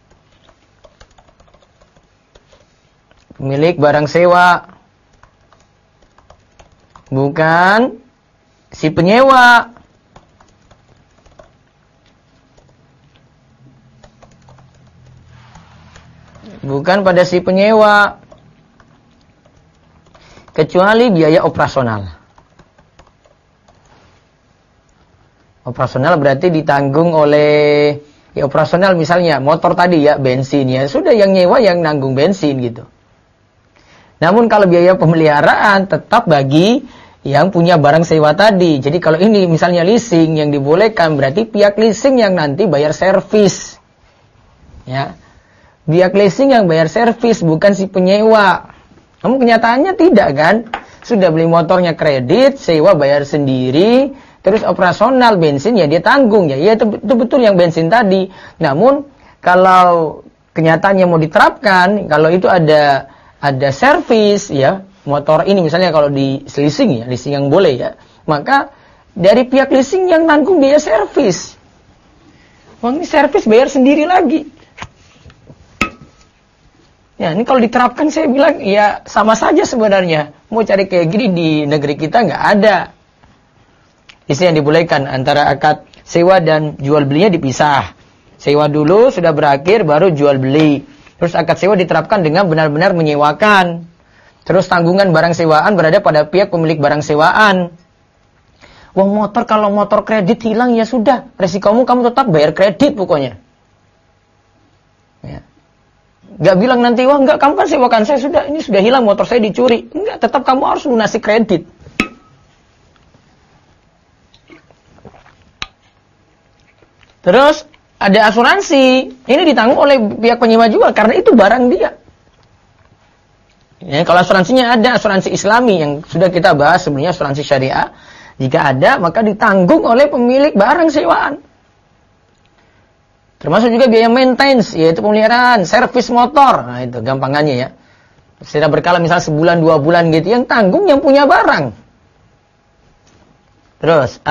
barang sewa, bukan si penyewa. Bukan pada si penyewa. Kecuali biaya operasional. Operasional berarti ditanggung oleh, ya operasional misalnya motor tadi ya, bensin ya, sudah yang nyewa yang nanggung bensin gitu. Namun kalau biaya pemeliharaan tetap bagi yang punya barang sewa tadi. Jadi kalau ini misalnya leasing yang dibolehkan, berarti pihak leasing yang nanti bayar servis. Ya. Pihak leasing yang bayar servis, bukan si penyewa. Namun kenyataannya tidak kan? Sudah beli motornya kredit, sewa bayar sendiri, terus operasional bensin ya dia tanggung ya. Ya itu betul yang bensin tadi. Namun kalau kenyataannya mau diterapkan, kalau itu ada servis ya, motor ini misalnya kalau di leasing ya, leasing yang boleh ya, maka dari pihak leasing yang nanggung biaya servis. Wong ini servis bayar sendiri lagi. Ya, ini kalau diterapkan saya bilang ya sama saja sebenarnya. Mau cari kayak gini di negeri kita nggak ada. Istilah yang dibolehkan antara akad sewa dan jual belinya dipisah. Sewa dulu sudah berakhir baru jual beli. Terus akad sewa diterapkan dengan benar-benar menyewakan. Terus tanggungan barang sewaan berada pada pihak pemilik barang sewaan. Wong motor kalau motor kredit hilang ya sudah, resikomu kamu tetap bayar kredit pokoknya. Ya. Gak bilang nanti, wah enggak kamu kan sewakan saya sudah, ini sudah hilang motor saya dicuri. Enggak, tetap kamu harus lunasi kredit. Terus ada asuransi, ini ditanggung oleh pihak penyewa juga karena itu barang dia. Ya, kalau asuransinya ada asuransi Islami yang sudah kita bahas sebelumnya, asuransi syariah, jika ada maka ditanggung oleh pemilik barang sewaan. Termasuk juga biaya maintenance, yaitu pemeliharaan, servis motor. Nah itu gampangannya ya. Secara berkala misalnya sebulan 2 bulan gitu, yang tanggung yang punya barang. Terus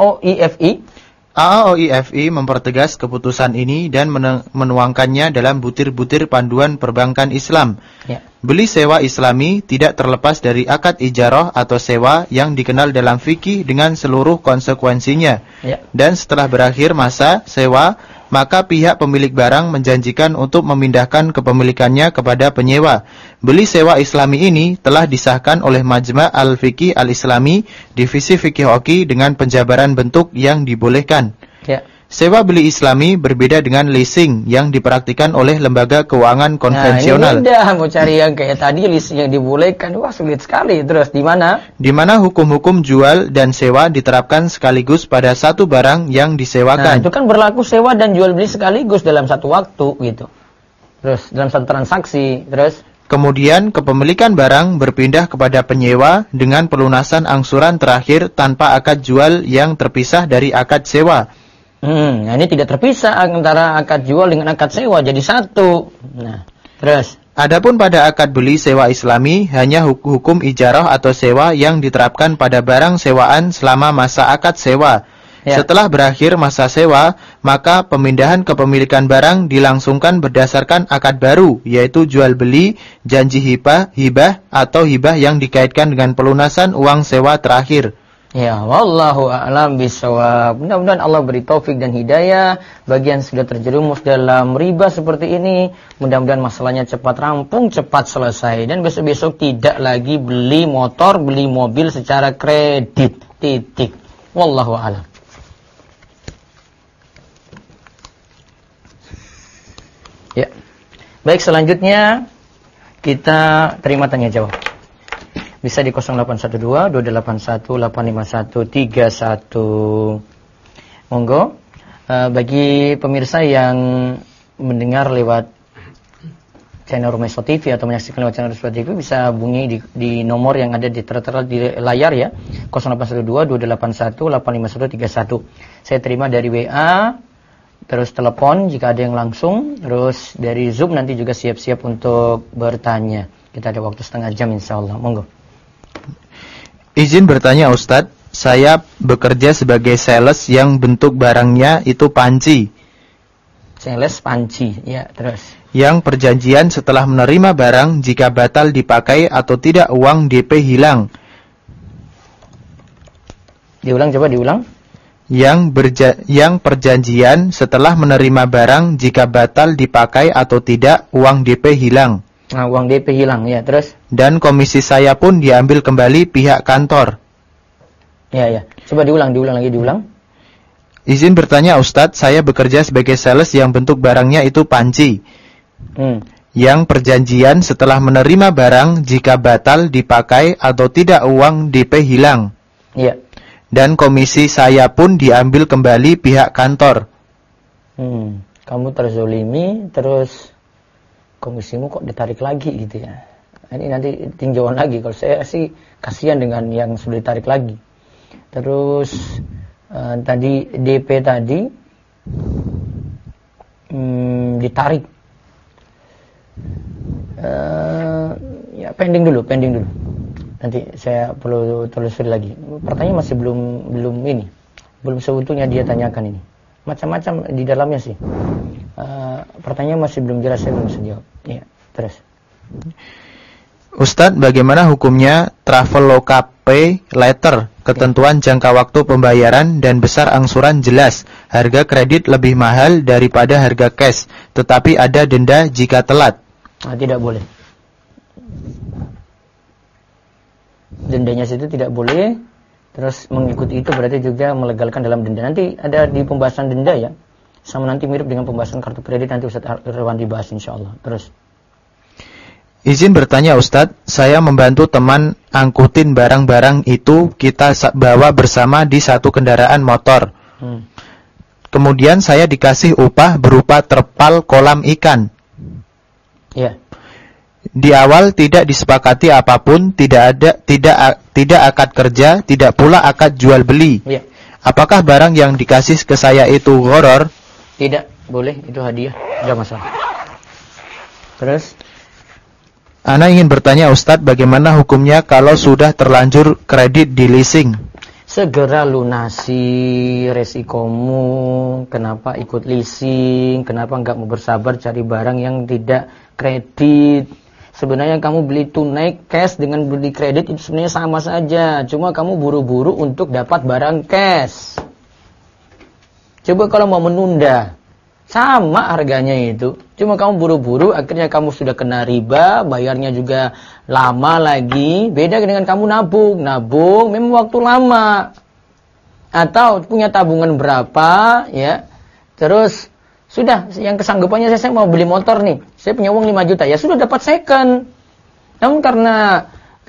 AOIFI mempertegas keputusan ini dan menuangkannya dalam butir-butir panduan perbankan Islam. Ya. Beli sewa Islami tidak terlepas dari akad ijarah atau sewa yang dikenal dalam fikih dengan seluruh konsekuensinya. Ya. Dan setelah berakhir masa sewa, maka pihak pemilik barang menjanjikan untuk memindahkan kepemilikannya kepada penyewa. Beli sewa Islami ini telah disahkan oleh Majma' Al-Fiqih Al-Islami, Divisi Fikih Oki dengan penjabaran bentuk yang dibolehkan. Ya. Sewa beli Islami berbeda dengan leasing yang dipraktikkan oleh lembaga keuangan konvensional. Nah, ini udah mau cari yang kayak tadi leasing yang dibolehkan, wah sulit sekali. Terus di mana? Di mana hukum-hukum jual dan sewa diterapkan sekaligus pada satu barang yang disewakan. Nah, itu kan berlaku sewa dan jual beli sekaligus dalam satu waktu gitu. Terus dalam satu transaksi, terus kemudian kepemilikan barang berpindah kepada penyewa dengan pelunasan angsuran terakhir tanpa akad jual yang terpisah dari akad sewa. Nah ini tidak terpisah antara akad jual dengan akad sewa, jadi satu. Nah, terus. Adapun pada akad beli sewa Islami, hanya hukum ijarah atau sewa yang diterapkan pada barang sewaan selama masa akad sewa. Ya. Setelah berakhir masa sewa, maka pemindahan kepemilikan barang dilangsungkan berdasarkan akad baru, yaitu jual beli, janji hibah atau hibah yang dikaitkan dengan pelunasan uang sewa terakhir. Ya, wallahu a'lam bishawab. Mudah-mudahan Allah beri taufik dan hidayah bagi yang sudah terjerumus dalam riba seperti ini. Mudah-mudahan masalahnya cepat rampung, cepat selesai, dan besok-besok tidak lagi beli motor, beli mobil secara kredit. Titik. Wallahu a'lam. Baik, selanjutnya kita terima tanya jawab. Bisa di 0812-281-851-31. Monggo. Bagi pemirsa yang mendengar lewat channel Rumeso TV atau menyaksikan lewat channel Rumeso TV, bisa bunyi di nomor yang ada tertera di layar ya, 0812-281-851-31. Saya terima dari WA, terus telepon jika ada yang langsung, terus dari Zoom nanti juga siap-siap untuk bertanya. Kita ada waktu setengah jam insyaallah. Monggo. Izin bertanya Ustadz, saya bekerja sebagai sales yang bentuk barangnya itu panci. Sales panci, ya terus. Yang perjanjian setelah menerima barang jika batal dipakai atau tidak uang DP hilang. Diulang, coba diulang. Yang perjanjian setelah menerima barang jika batal dipakai atau tidak uang DP hilang. Nah, uang DP hilang, ya terus. Dan komisi saya pun diambil kembali pihak kantor. Ya. Coba diulang lagi. Izin bertanya Ustadz, saya bekerja sebagai sales yang bentuk barangnya itu panci. Yang perjanjian setelah menerima barang jika batal dipakai atau tidak uang DP hilang. Iya. Dan komisi saya pun diambil kembali pihak kantor. Kamu terzolimi, terus komisimu kok ditarik lagi gitu ya. Ini nanti tinjauan lagi. Kalau saya sih kasihan dengan yang sudah ditarik lagi. Terus tadi DP tadi ditarik. Ya pending dulu. Nanti saya perlu telusuri lagi. Pertanyaan masih belum seutuhnya dia tanyakan ini. Macam-macam di dalamnya sih. Pertanyaan masih belum jelas, saya belum bisa jawab. Ya, terus. Ustadz, bagaimana hukumnya Traveloka Pay Letter? Ketentuan jangka waktu pembayaran dan besar angsuran jelas. Harga kredit lebih mahal daripada harga cash, tetapi ada denda jika telat. Tidak boleh. Dendanya situ tidak boleh. Terus mengikuti itu berarti juga melegalkan dalam denda. Nanti ada di pembahasan denda ya. Sama nanti mirip dengan pembahasan kartu kredit, nanti Ustaz Irwan dibahas insyaallah. Terus. Izin bertanya Ustadz, saya membantu teman angkutin barang-barang itu kita bawa bersama di satu kendaraan motor. Kemudian saya dikasih upah berupa terpal kolam ikan. Ya. Di awal tidak disepakati apapun, tidak akad kerja, tidak pula akad jual beli. Ya. Apakah barang yang dikasih ke saya itu gharar? Tidak, boleh, itu hadiah, enggak masalah. Terus Ana ingin bertanya Ustadz, bagaimana hukumnya kalau sudah terlanjur kredit di leasing? Segera lunasi resikomu. Kenapa ikut leasing? Kenapa enggak mau bersabar cari barang yang tidak kredit? Sebenarnya kamu beli tunai cash dengan beli kredit itu sebenarnya sama saja. Cuma kamu buru-buru untuk dapat barang cash. Coba kalau mau menunda, sama harganya itu. Cuma kamu buru-buru, akhirnya kamu sudah kena riba, bayarnya juga lama lagi. Beda dengan kamu nabung memang waktu lama. Atau punya tabungan berapa, ya. Terus sudah, yang kesanggupannya saya mau beli motor nih. Saya punya uang 5 juta, ya sudah dapat second. Namun karena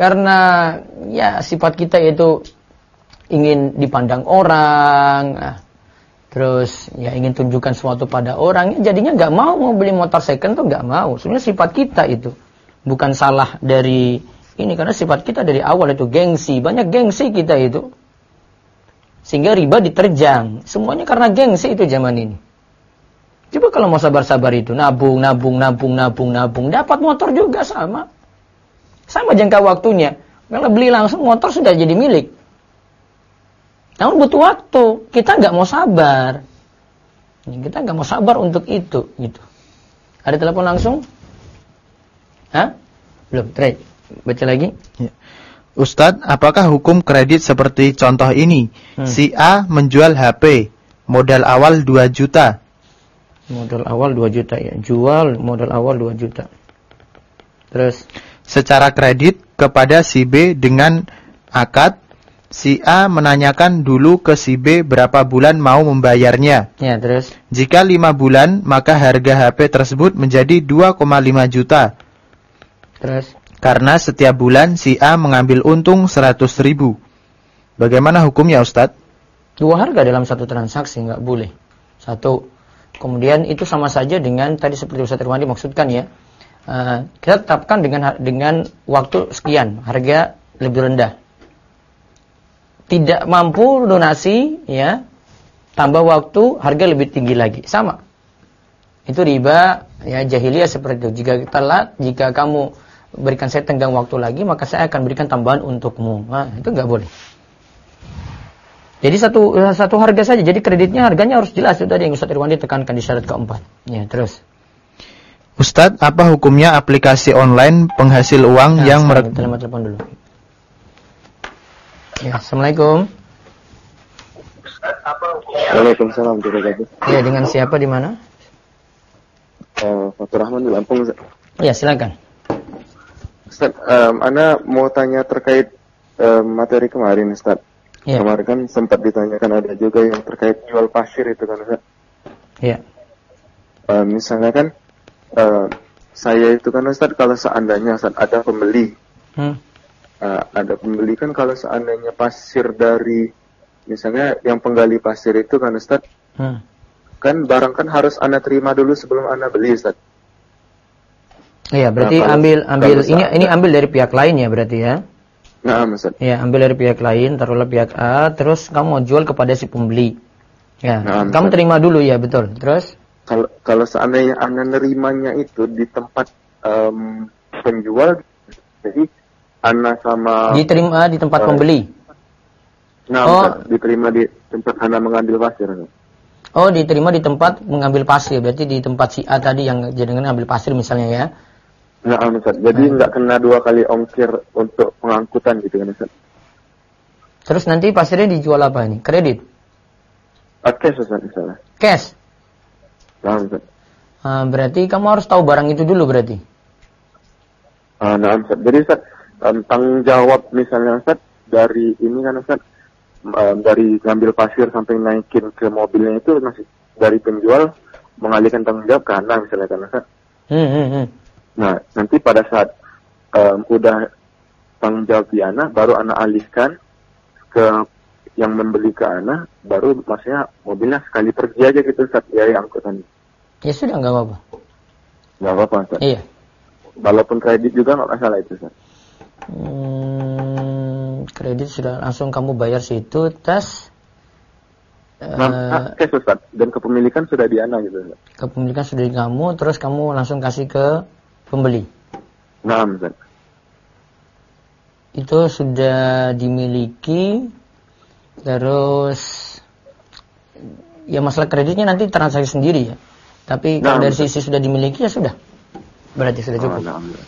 ya sifat kita itu ingin dipandang orang, terus ya ingin tunjukkan sesuatu pada orang, jadinya nggak mau beli motor second tuh nggak mau. Sebenarnya sifat kita itu bukan salah dari ini, karena sifat kita dari awal itu gengsi, banyak gengsi kita itu, sehingga riba diterjang. Semuanya karena gengsi itu zaman ini. Coba kalau mau sabar-sabar itu nabung, dapat motor juga sama jangka waktunya. Kalau beli langsung motor sudah jadi milik. Namun butuh waktu. Kita nggak mau sabar. Kita nggak mau sabar untuk itu. Gitu. Ada telepon langsung? Hah? Belum. Try. Baca lagi. Ya. Ustadz, apakah hukum kredit seperti contoh ini? Si A menjual HP, modal awal 2 juta. Modal awal 2 juta ya. Jual modal awal 2 juta. Terus? Secara kredit kepada si B dengan akad. Si A menanyakan dulu ke si B berapa bulan mau membayarnya. Ya, terus? Jika 5 bulan, maka harga HP tersebut menjadi 2,5 juta. Terus? Karena setiap bulan si A mengambil untung 100.000. Bagaimana hukumnya, Ustadz? Dua harga dalam satu transaksi, nggak boleh. Satu. Kemudian itu sama saja dengan tadi seperti Ustadz Irwandi maksudkan ya. Kita tetapkan dengan waktu sekian, harga lebih rendah. Tidak mampu donasi, ya, tambah waktu, harga lebih tinggi lagi. Sama. Itu riba, ya, jahiliyah seperti itu. Jika kamu berikan saya tenggang waktu lagi, maka saya akan berikan tambahan untukmu. Nah, itu nggak boleh. Jadi satu harga saja. Jadi kreditnya harganya harus jelas. Itu tadi yang Ustadz Irwandi tekankan di syarat keempat. Ya, terus. Ustadz, apa hukumnya aplikasi online penghasil uang yang terima telepon dulu. Ya, Assalamualaikum. Waalaikumsalam warahmatullahi wabarakatuh. Ya, dengan siapa di mana? Fatur Rahman di Lampung, Ustaz. Ya, silakan. Ustaz, Ana mau tanya terkait materi kemarin, Ustaz. Ya. Kemarin kan sempat ditanyakan ada juga yang terkait jual pasir itu kan, Ustaz. Ya. Misalnya kan saya itu kan, Ustaz, kalau seandainya Ustaz ada pembeli. Ada pembeli kan, kalau seandainya pasir dari misalnya yang penggali pasir itu kan, Ustaz, kan barang kan harus Anda terima dulu sebelum Anda beli, Ustaz. Iya, berarti ambil ini ambil dari pihak lain ya berarti ya. Nah, Ustaz. Ya, ambil dari pihak lain, taruhlah pihak A, terus kamu mau jual kepada si pembeli. Ya, kamu terima dulu ya, betul. Terus kalau seandainya Anda nerimanya itu di tempat penjual, jadi Anda sama diterima di tempat pembeli. Nah, diterima di tempat Anda mengambil pasir. Oh, diterima di tempat mengambil pasir. Berarti di tempat si A tadi yang dengan ambil pasir misalnya ya. Nah, Ustaz. Jadi nggak kena 2 kali ongkir untuk pengangkutan gitu kan, Ustaz. Terus nanti pasirnya dijual apa ini? Kredit? Cash, Ustaz, misalnya. Cash? Nah, Ustaz. Berarti kamu harus tahu barang itu dulu berarti. Nah, Ustaz. Jadi, Ustaz, tanggung jawab misalnya, Ustaz, dari ini kan, Ustaz, dari ngambil pasir sampai naikin ke mobilnya itu masih dari penjual mengalihkan tanggung jawab ke Anda misalnya kan, Ustaz. Nah, nanti pada saat udah tanggung jawab di Anda, baru Anda alihkan ke yang membeli ke Anda, baru maksudnya mobilnya sekali pergi aja gitu, Ustaz, biaya angkutan. Ya sudah, nggak apa-apa. Nggak apa-apa, Ustaz. Iya. Walaupun kredit juga nggak masalah itu, Ustaz. Kredit sudah langsung kamu bayar situ, tes. Cash, Ustaz. Dan kepemilikan sudah di Anda gitu, Ustaz. Kepemilikan sudah di kamu, terus kamu langsung kasih ke pembeli. Nah, Ustaz. Itu sudah dimiliki, terus ya masalah kreditnya nanti transaksi sendiri ya. Tapi kalau dari sisi sudah dimiliki ya sudah, berarti sudah cukup.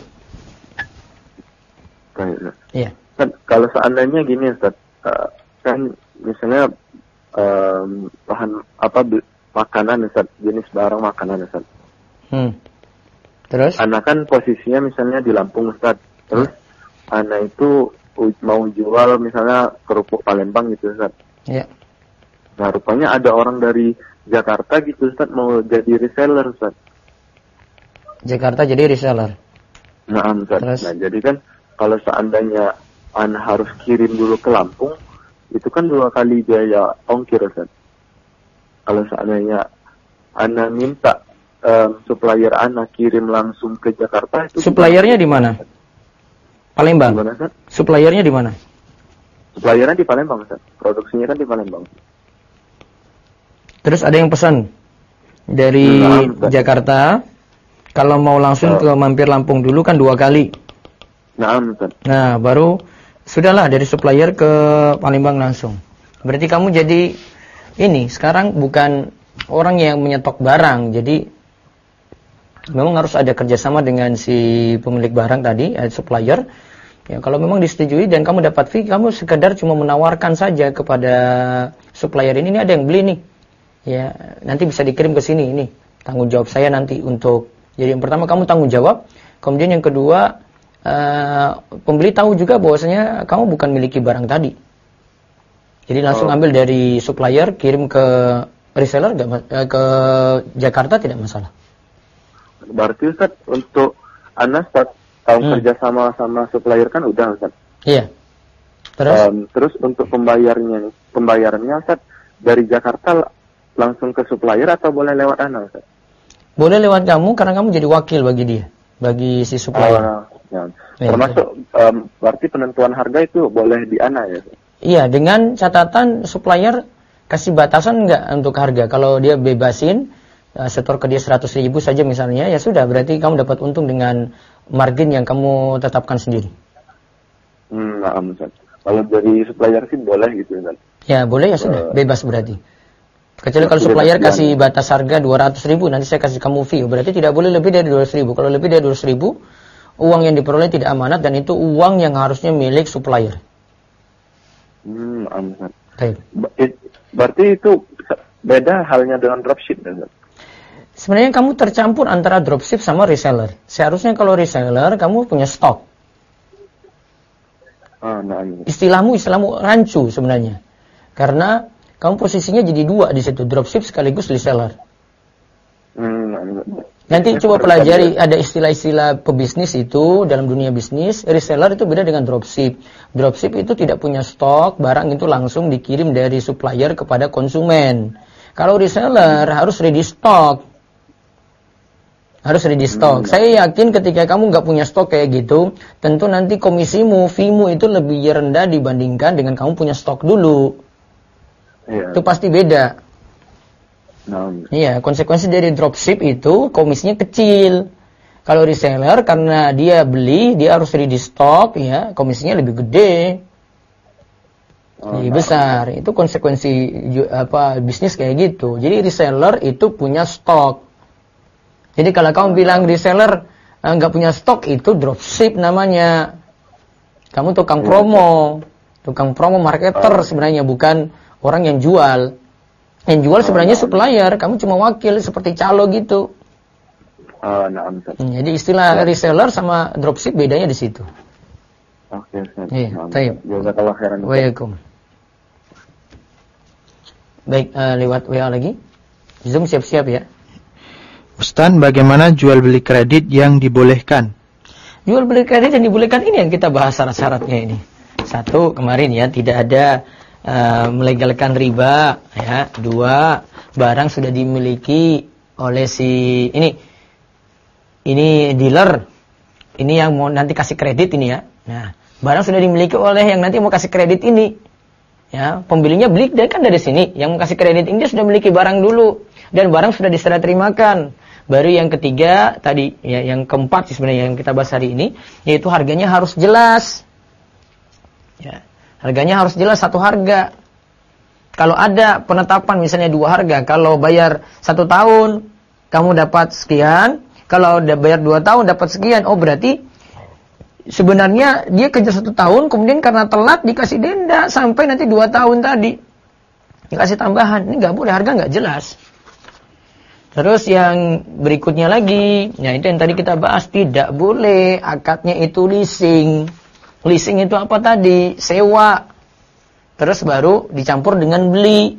Iya. Kan kalau seandainya gini, Ustaz, kan misalnya bahan makanan, Ustaz, jenis barang makanan, Ustaz. Terus? Anak kan posisinya misalnya di Lampung, Ustaz. Terus anak itu mau jual misalnya kerupuk Palembang gitu, Ustaz. Iya. Nah, rupanya ada orang dari Jakarta gitu, Ustaz, mau jadi reseller, Ustaz. Jakarta jadi reseller. Nah, Ustaz. Terus? Nah, jadi kan kalau seandainya Anda harus kirim dulu ke Lampung, itu kan 2 kali biaya ongkir, Ustaz. Kalau seandainya Anda minta supplier Anda kirim langsung ke Jakarta, itu suppliernya di mana? Palembang. Di mana, Ustaz? Suppliernya di mana? Suppliernya di Palembang, Ustaz. Produksinya kan di Palembang. Terus ada yang pesan dari Jakarta, kalau mau langsung ke mampir Lampung dulu kan 2 kali. Nah, baru sudahlah dari supplier ke Palembang langsung. Berarti kamu jadi ini sekarang bukan orang yang menyetok barang, jadi memang harus ada kerjasama dengan si pemilik barang tadi, supplier. Ya, kalau memang disetujui dan kamu dapat fee, kamu sekedar cuma menawarkan saja kepada supplier ini ada yang beli nih. Ya, nanti bisa dikirim ke sini, ini tanggung jawab saya nanti untuk. Jadi yang pertama kamu tanggung jawab, kemudian yang kedua pembeli tahu juga bahwasanya kamu bukan miliki barang tadi. Jadi langsung ambil dari supplier, kirim ke reseller, ke Jakarta tidak masalah. Berarti Ustaz, untuk Anda tahun kerja sama supplier kan udah Ustaz? Iya. Terus untuk pembayarannya Ustaz, dari Jakarta langsung ke supplier atau boleh lewat Anda Ustaz? Boleh lewat kamu, karena kamu jadi wakil bagi dia, bagi si supplier. Ya. Termasuk berarti penentuan harga itu boleh di Anda ya? Iya, dengan catatan supplier kasih batasan enggak untuk harga. Kalau dia bebasin, setor ke dia 100.000 saja misalnya, ya sudah, berarti kamu dapat untung dengan margin yang kamu tetapkan sendiri. Kalau dari supplier sih boleh gitu kan? Ya boleh, ya sudah, bebas berarti. Kecuali kalau supplier kasih batas harga 200.000, nanti saya kasih kamu fee, berarti tidak boleh lebih dari 200.000. Kalau lebih dari 200.000, uang yang diperoleh tidak amanat, dan itu uang yang harusnya milik supplier. Berarti itu beda halnya dengan dropship kan? Sebenarnya kamu tercampur antara dropship sama reseller. Seharusnya kalau reseller kamu punya stok. Istilahmu rancu sebenarnya. Karena kamu posisinya jadi dua di situ, dropship sekaligus reseller. Nanti coba pelajari, ada istilah-istilah pebisnis itu dalam dunia bisnis. Reseller itu beda dengan dropship. Dropship itu tidak punya stok, barang itu langsung dikirim dari supplier kepada konsumen. Kalau reseller harus ready stock. Saya yakin ketika kamu nggak punya stok kayak gitu, tentu nanti komisimu, fee-mu itu lebih rendah dibandingkan dengan kamu punya stok dulu. Itu pasti beda. Iya, konsekuensi dari dropship itu komisinya kecil. Kalau reseller karena dia beli, dia harus ready stock, ya, komisinya lebih gede. Lebih besar. Itu konsekuensi bisnis kayak gitu. Jadi reseller itu punya stok. Jadi kalau kamu bilang reseller nggak punya stok, itu dropship namanya. Kamu tukang promo marketer sebenarnya, bukan orang yang jual. Yang jual sebenarnya supplier, kamu cuma wakil seperti calo gitu. Jadi istilah reseller sama dropship bedanya di situ. Oke, iya, baik. Jazakallah khairan. Waalaikum. Baik, lewat WA lagi. Zoom siap-siap ya. Ustaz, bagaimana jual beli kredit yang dibolehkan? Jual beli kredit yang dibolehkan ini yang kita bahas syarat-syaratnya ini. 1, kemarin ya, tidak ada melegalkan riba, ya. 2, barang sudah dimiliki oleh si ini dealer, ini yang mau nanti kasih kredit ini ya. Nah, barang sudah dimiliki oleh yang nanti mau kasih kredit ini, ya. Pembelinya beli dari sini, yang mau kasih kredit ini dia sudah memiliki barang dulu dan barang sudah diserah terimakan. Baru yang ketiga tadi, ya, yang keempat sebenarnya yang kita bahas hari ini, yaitu harganya harus jelas, ya. Harganya harus jelas, satu harga. Kalau ada penetapan misalnya 2 harga, kalau bayar 1 tahun kamu dapat sekian, kalau bayar 2 tahun dapat sekian, oh berarti sebenarnya dia kerja 1 tahun, kemudian karena telat dikasih denda sampai nanti 2 tahun tadi dikasih tambahan. Ini nggak boleh, harga nggak jelas. Terus yang berikutnya lagi, ya itu yang tadi kita bahas, tidak boleh akadnya itu leasing. Leasing itu apa tadi? Sewa. Terus baru dicampur dengan beli.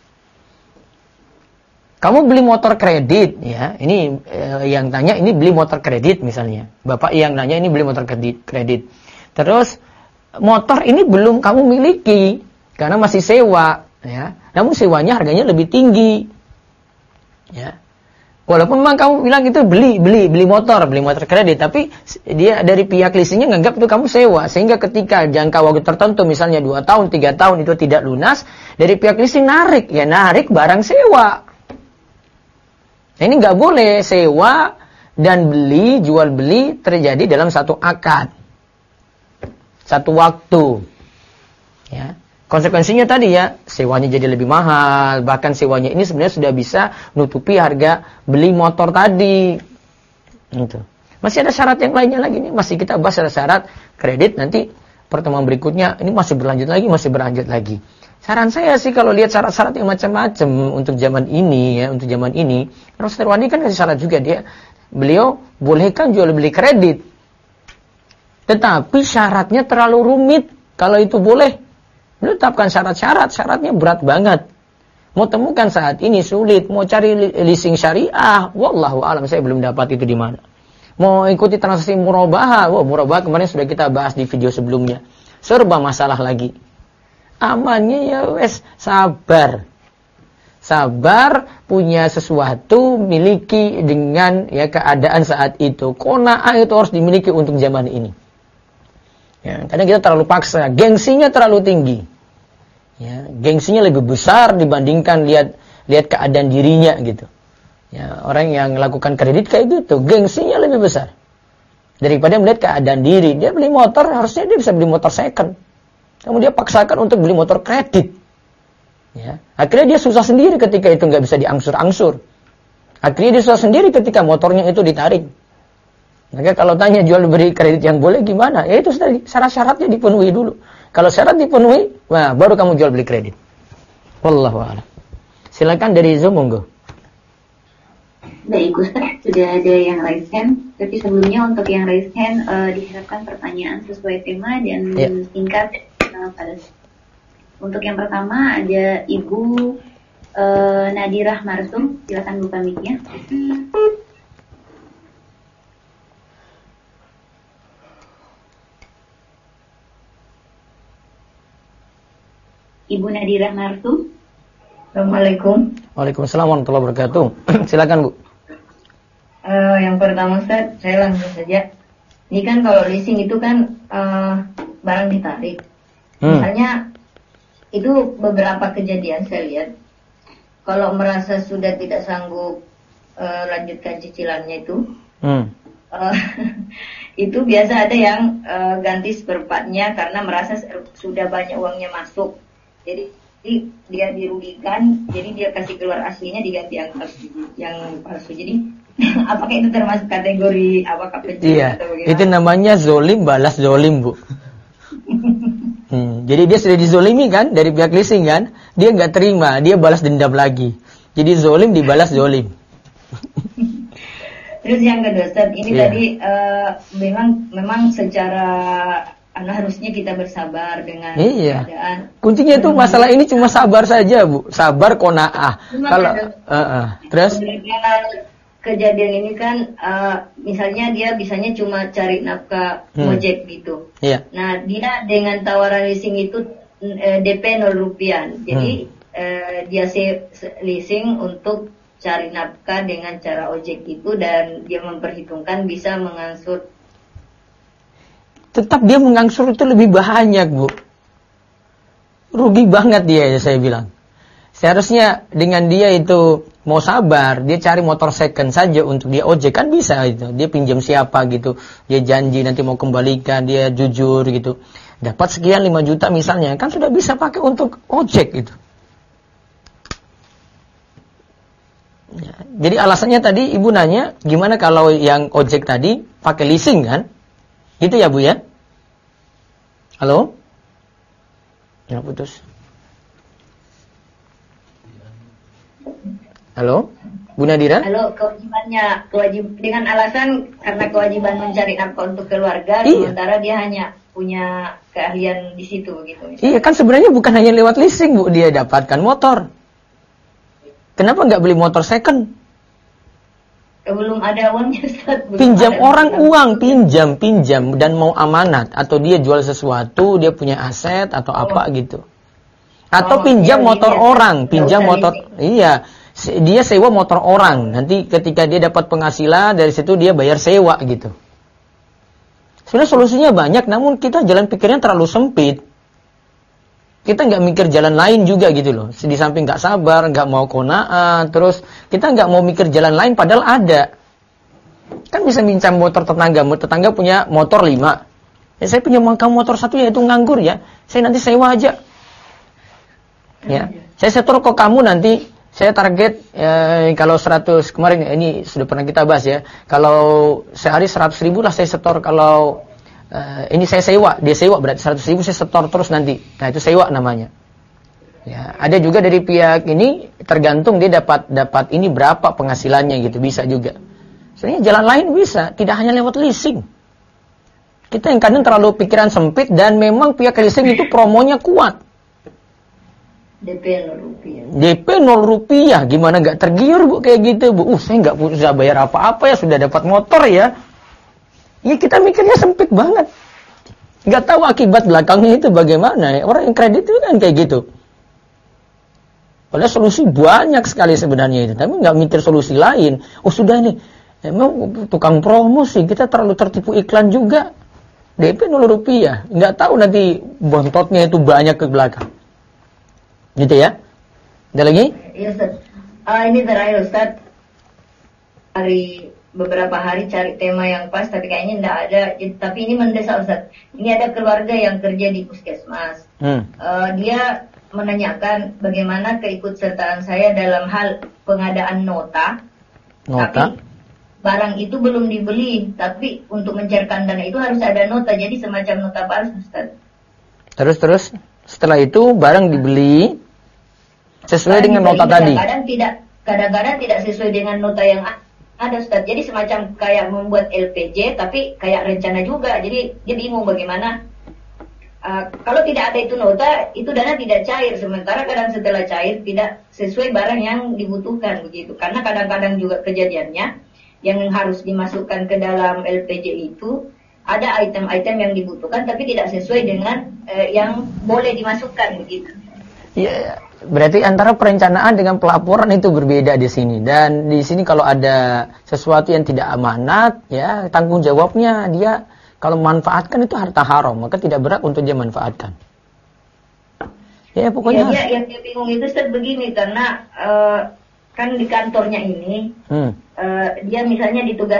Kamu beli motor kredit, ya. Ini yang tanya ini beli motor kredit misalnya. Bapak yang nanya ini beli motor kredit. Terus motor ini belum kamu miliki karena masih sewa, ya. Namun sewanya harganya lebih tinggi. Ya. Walaupun memang kamu bilang itu beli motor kredit, tapi dia dari pihak leasingnya nganggap itu kamu sewa, sehingga ketika jangka waktu tertentu misalnya 2 tahun, 3 tahun itu tidak lunas, dari pihak leasing narik barang sewa. Nah, ini nggak boleh, sewa dan jual beli terjadi dalam satu akad, satu waktu, ya. Konsekuensinya tadi ya, sewanya jadi lebih mahal, bahkan sewanya ini sebenarnya sudah bisa nutupi harga beli motor tadi. Gitu. Masih ada syarat yang lainnya lagi nih, masih kita bahas syarat kredit, nanti pertemuan berikutnya ini masih berlanjut lagi. Saran saya sih kalau lihat syarat-syarat yang macam-macam untuk zaman ini ya, Rasul Irwandi kan kasih syarat juga, beliau bolehkan jual beli kredit. Tetapi syaratnya terlalu rumit kalau itu boleh. Menetapkan syarat-syarat, syaratnya berat banget. Mau temukan saat ini sulit, mau cari leasing syariah, wallahu alam saya belum dapat itu di mana. Mau ikuti transaksi murabahah, murabahah kemarin sudah kita bahas di video sebelumnya. Serba masalah lagi. Amannya ya wes sabar. Sabar, punya sesuatu, miliki dengan ya keadaan saat itu. Qanaah itu harus dimiliki untuk zaman ini. Ya, karena kita terlalu paksa, gengsinya terlalu tinggi. Ya, gengsinya lebih besar dibandingkan lihat keadaan dirinya gitu. Ya, orang yang melakukan kredit kayak gitu, gengsinya lebih besar daripada melihat keadaan diri. Dia beli motor, harusnya dia bisa beli motor second. Kamu dia paksakan untuk beli motor kredit. Ya, akhirnya dia susah sendiri ketika itu nggak bisa diangsur-angsur. Akhirnya dia susah sendiri ketika motornya itu ditarik. Maka kalau tanya jual beli kredit yang boleh gimana? Ya itu sudah syarat-syaratnya dipenuhi dulu. Kalau syarat dipenuhi, nah baru kamu jual beli kredit. Wallahu a'lam. Silakan dari Zoom monggo. Baik Ustaz, sudah ada yang raise hand. Tapi sebelumnya untuk yang raise hand diharapkan pertanyaan sesuai tema dan singkat pada. Untuk yang pertama ada Ibu Nadirah Marsum, silakan buka mic-nya. Ibu Nadirah Marsum. Assalamualaikum. Waalaikumsalam warahmatullahi wabarakatuh. Silakan Bu. Yang pertama Ustaz, saya langsung saja. Ini kan kalau leasing itu kan barang ditarik. Misalnya itu beberapa kejadian saya lihat. Kalau merasa sudah tidak sanggup lanjutkan cicilannya itu, itu biasa ada yang ganti seperempatnya karena merasa sudah banyak uangnya masuk. Jadi dia dirugikan, jadi dia kasih keluar aslinya diganti yang palsu. Jadi apakah itu termasuk kategori apakah pencuri atau bagaimana? Itu namanya zolim balas zolim Bu. Jadi dia sudah dizolimi kan dari pihak leasing kan, dia nggak terima, dia balas dendam lagi. Jadi zolim dibalas zolim. Terus yang kedua Ustaz, ini tadi memang secara harusnya kita bersabar dengan keadaan. Kuncinya itu masalah ini cuma sabar saja Bu, sabar qanaah. Kalau terus kejadian ini kan misalnya dia bisanya cuma cari nafkah ojek gitu. Nah dia dengan tawaran leasing itu DP 0 rupiah. Jadi dia leasing untuk cari nafkah dengan cara ojek itu dan dia memperhitungkan bisa mengangsur. Tetap dia mengangsur itu lebih banyak Bu. Rugi banget dia ya saya bilang. Seharusnya dengan dia itu mau sabar, dia cari motor second saja untuk dia ojek kan bisa itu. Dia pinjam siapa gitu, dia janji nanti mau kembalikan, dia jujur gitu. Dapat sekian 5 juta misalnya, kan sudah bisa pakai untuk ojek gitu. Ya, jadi alasannya tadi ibu nanya, gimana kalau yang ojek tadi pakai leasing kan? Gitu ya Bu ya? Halo? Ya putus. Halo, Bu Nadira? Halo, dengan alasan karena kewajiban mencari nafkah untuk keluarga, sementara dia hanya punya keahlian di situ gitu. Misalnya. Iya, kan sebenarnya bukan hanya lewat leasing Bu, dia dapatkan motor. Kenapa nggak beli motor second? Belum ada uangnya Ustaz. Pinjam orang uang, pinjam dan mau amanat atau dia jual sesuatu, dia punya aset atau apa gitu. Atau pinjam motor orang, pinjam motor. Iya. Dia sewa motor orang. Nanti ketika dia dapat penghasilan dari situ dia bayar sewa gitu. Sebenarnya solusinya banyak, namun kita jalan pikirnya terlalu sempit. Kita nggak mikir jalan lain juga gitu loh. Di samping nggak sabar, nggak mau qanaah, terus kita nggak mau mikir jalan lain padahal ada. Kan bisa minjam motor tetangga punya motor 5. Ya, saya punya motor 1 yaitu nganggur ya. Saya nanti sewa aja. Ya, saya setor ke kamu nanti. Saya target kalau 100 kemarin ini sudah pernah kita bahas ya. Kalau sehari 100.000 lah saya setor. Kalau ini saya sewa, dia sewa berarti 100.000 saya setor terus nanti. Nah itu sewa namanya. Ya, ada juga dari pihak ini tergantung dia dapat ini berapa penghasilannya gitu bisa juga. Sebenarnya jalan lain bisa, tidak hanya lewat leasing. Kita yang kadang terlalu pikiran sempit dan memang pihak leasing itu promonya kuat. DP 0 rupiah. DP 0 rupiah, gimana nggak tergiur Bu kayak gitu Bu? Saya nggak bisa bayar apa-apa ya, sudah dapat motor ya. Ya kita mikirnya sempit banget. Nggak tahu akibat belakangnya itu bagaimana. Orang yang kredit itu kan kayak gitu. Padahal solusi banyak sekali sebenarnya itu, tapi nggak mikir solusi lain. Sudah nih, emang tukang promosi, kita terlalu tertipu iklan juga. DP 0 rupiah, nggak tahu nanti bontotnya itu banyak ke belakang. Gitu ya? Ada lagi? Iya Ustaz. Ini terakhir Ustaz. Beberapa hari cari tema yang pas, tapi kayaknya nggak ada. Tapi ini mendesak Ustaz. Ini ada keluarga yang kerja di puskesmas. Dia menanyakan bagaimana keikutsertaan saya dalam hal pengadaan nota. Tapi barang itu belum dibeli, tapi untuk mencairkan dana itu harus ada nota, jadi semacam nota palsu Ustaz. Terus setelah itu barang dibeli sesuai dengan nota tadi. Kadang-kadang tidak sesuai dengan nota yang ada Ustaz. Jadi semacam kayak membuat LPJ tapi kayak rencana juga. Jadi dia bingung bagaimana. Kalau tidak ada itu nota, itu dana tidak cair. Sementara kadang setelah cair tidak sesuai barang yang dibutuhkan begitu. Karena kadang-kadang juga kejadiannya yang harus dimasukkan ke dalam LPJ itu ada item-item yang dibutuhkan tapi tidak sesuai dengan yang boleh dimasukkan begitu. Ya, berarti antara perencanaan dengan pelaporan itu berbeda di sini. Dan di sini kalau ada sesuatu yang tidak amanat, ya tanggung jawabnya dia. Kalau memanfaatkan itu harta haram, maka tidak berat untuk dia manfaatkan. Ya pokoknya. Ya, yang dia bingung itu begini karena kan di kantornya ini dia misalnya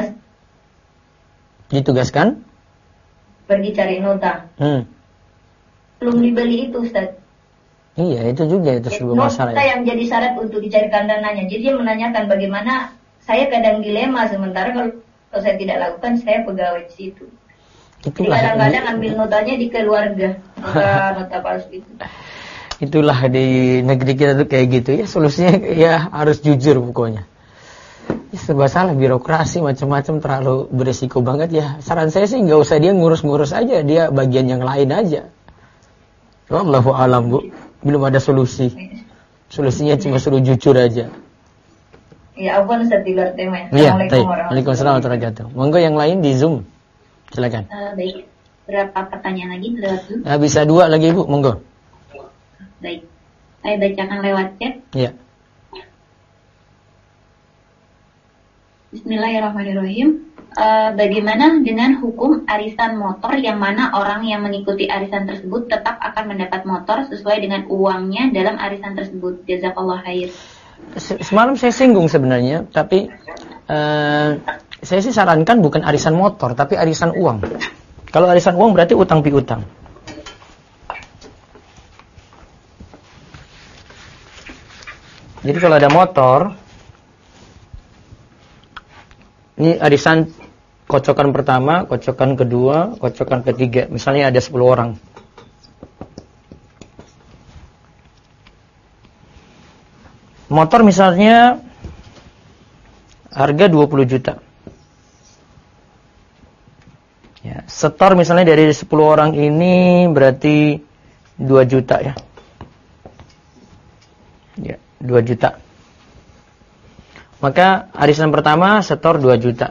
ditugaskan pergi cari nota. Belum dibeli itu Ustaz. Iya itu juga itu sebuah masalah. Nota yang jadi syarat untuk dicarikan dananya. Jadi dia menanyakan bagaimana saya kadang dilema sementara kalau saya tidak lakukan saya pegawai di situ. Jadi kadang-kadang ambil notanya di keluarga, nota palsu itu. Itulah di negeri kita tuh kayak gitu ya, solusinya ya harus jujur pokoknya. Ya, serba salah, birokrasi macam-macam terlalu beresiko banget ya. Saran saya sih nggak usah dia ngurus-ngurus aja, dia bagian yang lain aja. Wallahu alam Bu, belum ada solusi. Solusinya cuma suruh jujur aja. Ya, apapun setiap tema. Iya, Waalaikumsalam warahmatullahi wabarakatuh. Monggo yang lain di Zoom. Silakan. Baik. Berapa pertanyaan lagi lewat Zoom? Bisa 2 lagi Bu, monggo. Baik. Saya bacakan lewat chat. Iya. Bismillahirrahmanirrahim. Bagaimana dengan hukum arisan motor yang mana orang yang mengikuti arisan tersebut tetap akan mendapat motor sesuai dengan uangnya dalam arisan tersebut? Jazakallah khair. Semalam saya singgung sebenarnya, tapi saya sih sarankan bukan arisan motor, tapi arisan uang. Kalau arisan uang berarti utang piutang. Jadi kalau ada motor, ini arisan kocokan pertama, kocokan kedua, kocokan ketiga. Misalnya ada 10 orang. Motor misalnya harga 20 juta. Ya, setor misalnya dari 10 orang ini berarti 2 juta ya. Ya, 2 juta. Maka arisan pertama setor 2 juta.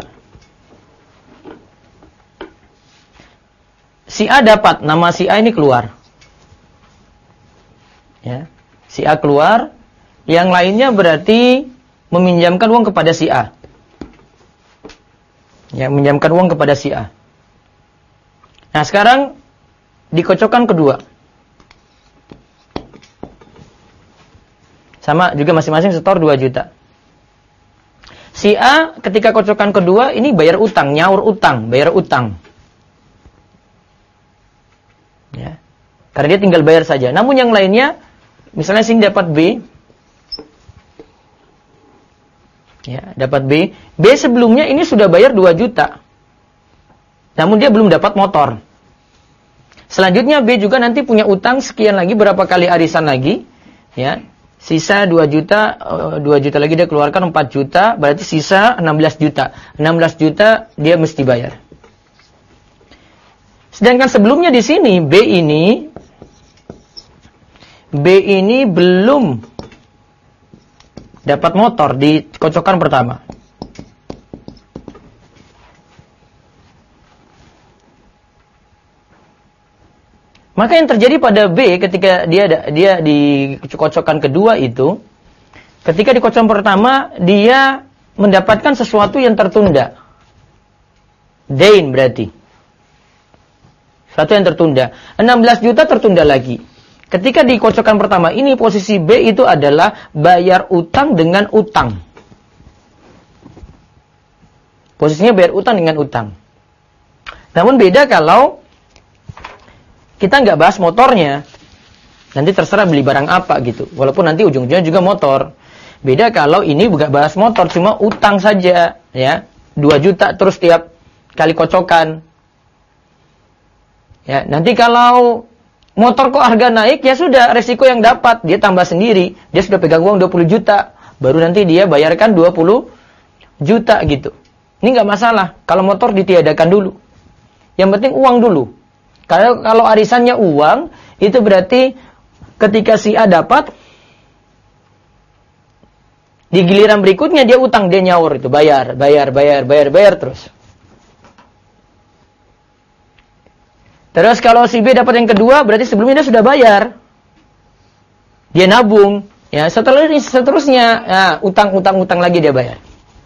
Si A dapat, nama si A ini keluar. Ya. Si A keluar, yang lainnya berarti meminjamkan uang kepada si A. Ya, meminjamkan uang kepada si A. Nah, sekarang dikocokkan kedua. Sama juga masing-masing setor 2 juta. Si A ketika kocokan kedua ini bayar utang, nyaur utang, bayar utang. Ya. Karena dia tinggal bayar saja. Namun yang lainnya, misalnya sing dapat B. Ya, dapat B. B sebelumnya ini sudah bayar 2 juta. Namun dia belum dapat motor. Selanjutnya B juga nanti punya utang sekian lagi, berapa kali arisan lagi. Ya. Sisa 2 juta, 2 juta lagi dia keluarkan 4 juta, berarti sisa 16 juta. 16 juta dia mesti bayar. Sedangkan sebelumnya di sini B B ini belum dapat motor di kocokan pertama. Maka yang terjadi pada B ketika dia di kocokan kedua itu, ketika di kocokan pertama dia mendapatkan sesuatu yang tertunda. Dain berarti. Sesuatu yang tertunda. 16 juta tertunda lagi. Ketika di kocokan pertama ini posisi B itu adalah bayar utang dengan utang. Posisinya bayar utang dengan utang. Namun beda kalau kita nggak bahas motornya. Nanti terserah beli barang apa gitu. Walaupun nanti ujung-ujungnya juga motor. Beda kalau ini nggak bahas motor, cuma utang saja, ya. 2 juta terus tiap kali kocokan. Ya, nanti kalau motor kok harga naik, ya sudah, resiko yang dapat. Dia tambah sendiri. Dia sudah pegang uang 20 juta. Baru nanti dia bayarkan 20 juta gitu. Ini nggak masalah. Kalau motor ditiadakan dulu. Yang penting uang dulu. Kalau arisannya uang, itu berarti ketika si A dapat, di giliran berikutnya dia utang, dia nyaur itu, bayar terus. Terus kalau si B dapat yang kedua, berarti sebelumnya dia sudah bayar. Dia nabung, ya, seterusnya, nah, utang lagi dia bayar.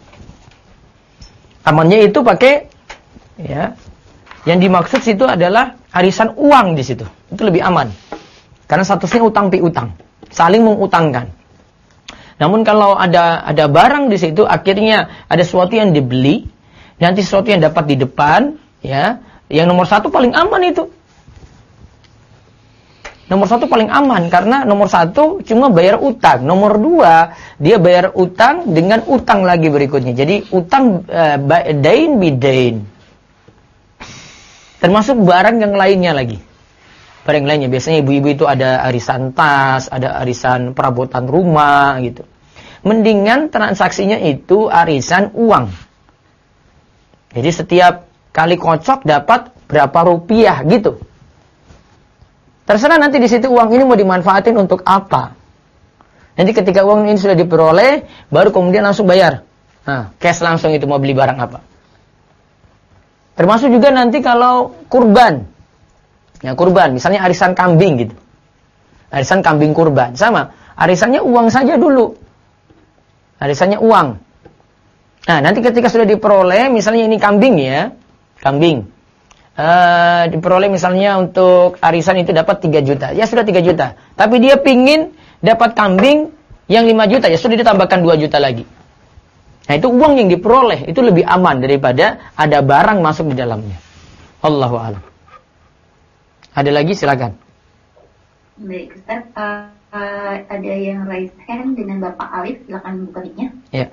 Amannya itu pakai, ya, yang dimaksud situ adalah arisan uang di situ. Itu lebih aman. Karena statusnya utang piutang, saling mengutangkan. Namun kalau ada barang di situ, akhirnya ada sesuatu yang dibeli, nanti sesuatu yang dapat di depan, ya, yang nomor 1 paling aman itu. Nomor 1 paling aman karena nomor 1 cuma bayar utang, nomor 2 dia bayar utang dengan utang lagi berikutnya. Jadi utang dain bidain. Termasuk barang yang lainnya lagi. Barang lainnya biasanya ibu-ibu itu ada arisan tas, ada arisan perabotan rumah gitu. Mendingan transaksinya itu arisan uang. Jadi setiap kali kocok dapat berapa rupiah gitu. Terserah nanti di situ uang ini mau dimanfaatin untuk apa. Nanti ketika uang ini sudah diperoleh, baru kemudian langsung bayar. Nah, cash langsung itu mau beli barang apa. Termasuk juga nanti kalau kurban. Ya, kurban, misalnya arisan kambing gitu. Arisan kambing kurban, sama. Arisannya uang saja dulu. Arisannya uang. Nah, nanti ketika sudah diperoleh, misalnya ini kambing ya. Kambing. Diperoleh misalnya untuk arisan itu dapat 3 juta. Ya sudah 3 juta. Tapi dia pingin dapat kambing yang 5 juta. Ya sudah ditambahkan 2 juta lagi. Nah, itu uang yang diperoleh. Itu lebih aman daripada ada barang masuk di dalamnya. Allahu a'lam. Ada lagi, silakan. Baik, Ustaz. Ada yang raise hand dengan Bapak Alif. Silakan buka mic-nya. Ya.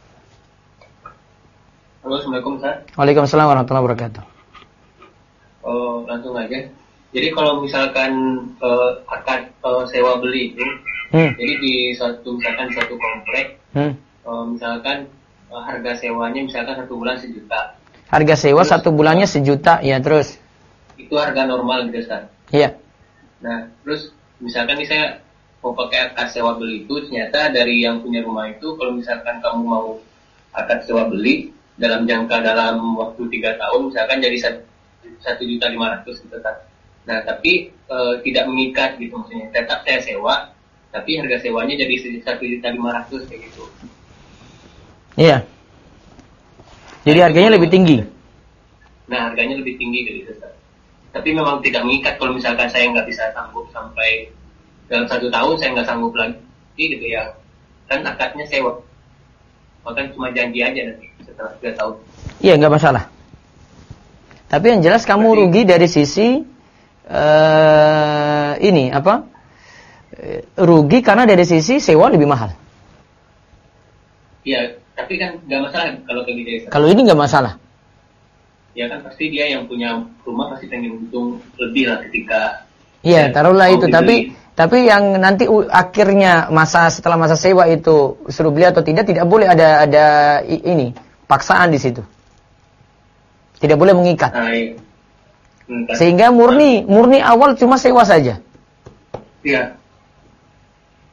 Halo, Assalamualaikum, Ustaz. Waalaikumsalam warahmatullahi wabarakatuh. Langsung aja. Jadi kalau misalkan akad sewa beli itu, jadi di satu komplek, misalkan harga sewanya misalkan 1 bulan 1 juta. Harga sewa terus, 1 bulannya 1 juta, ya terus. Itu harga normal gitu, Ustaz. Iya. Nah, terus misalkan nih saya mau pakai akad sewa beli itu, ternyata dari yang punya rumah itu, kalau misalkan kamu mau akad sewa beli dalam waktu 3 tahun, misalkan jadi 1.500.000 gitu, Ustaz. Nah, tapi tidak mengikat gitu maksudnya. Tetap saya sewa, tapi harga sewanya jadi 1.500.000 kayak gitu. Iya. Jadi harganya lebih tinggi. Nah, harganya lebih tinggi gitu, Ustaz. Tapi memang tidak mengikat kalau misalkan saya nggak bisa sanggup sampai dalam 1 tahun saya nggak sanggup lagi gitu ya. Kan akadnya sewa. Bahkan cuma janji aja nanti setelah 3 tahun. Iya, nggak masalah. Tapi yang jelas kamu rugi dari sisi rugi karena dari sisi sewa lebih mahal. Iya, tapi kan nggak masalah kalau kayak gitu. Kalau ini nggak masalah. Ya kan pasti dia yang punya rumah pasti pengen untung lebih lah ketika. Iya, taruhlah itu. Tapi yang nanti akhirnya setelah masa sewa itu suruh beli atau tidak boleh ada ini paksaan di situ. Tidak boleh mengikat. Nah, iya. Sehingga murni awal cuma sewa saja. Iya.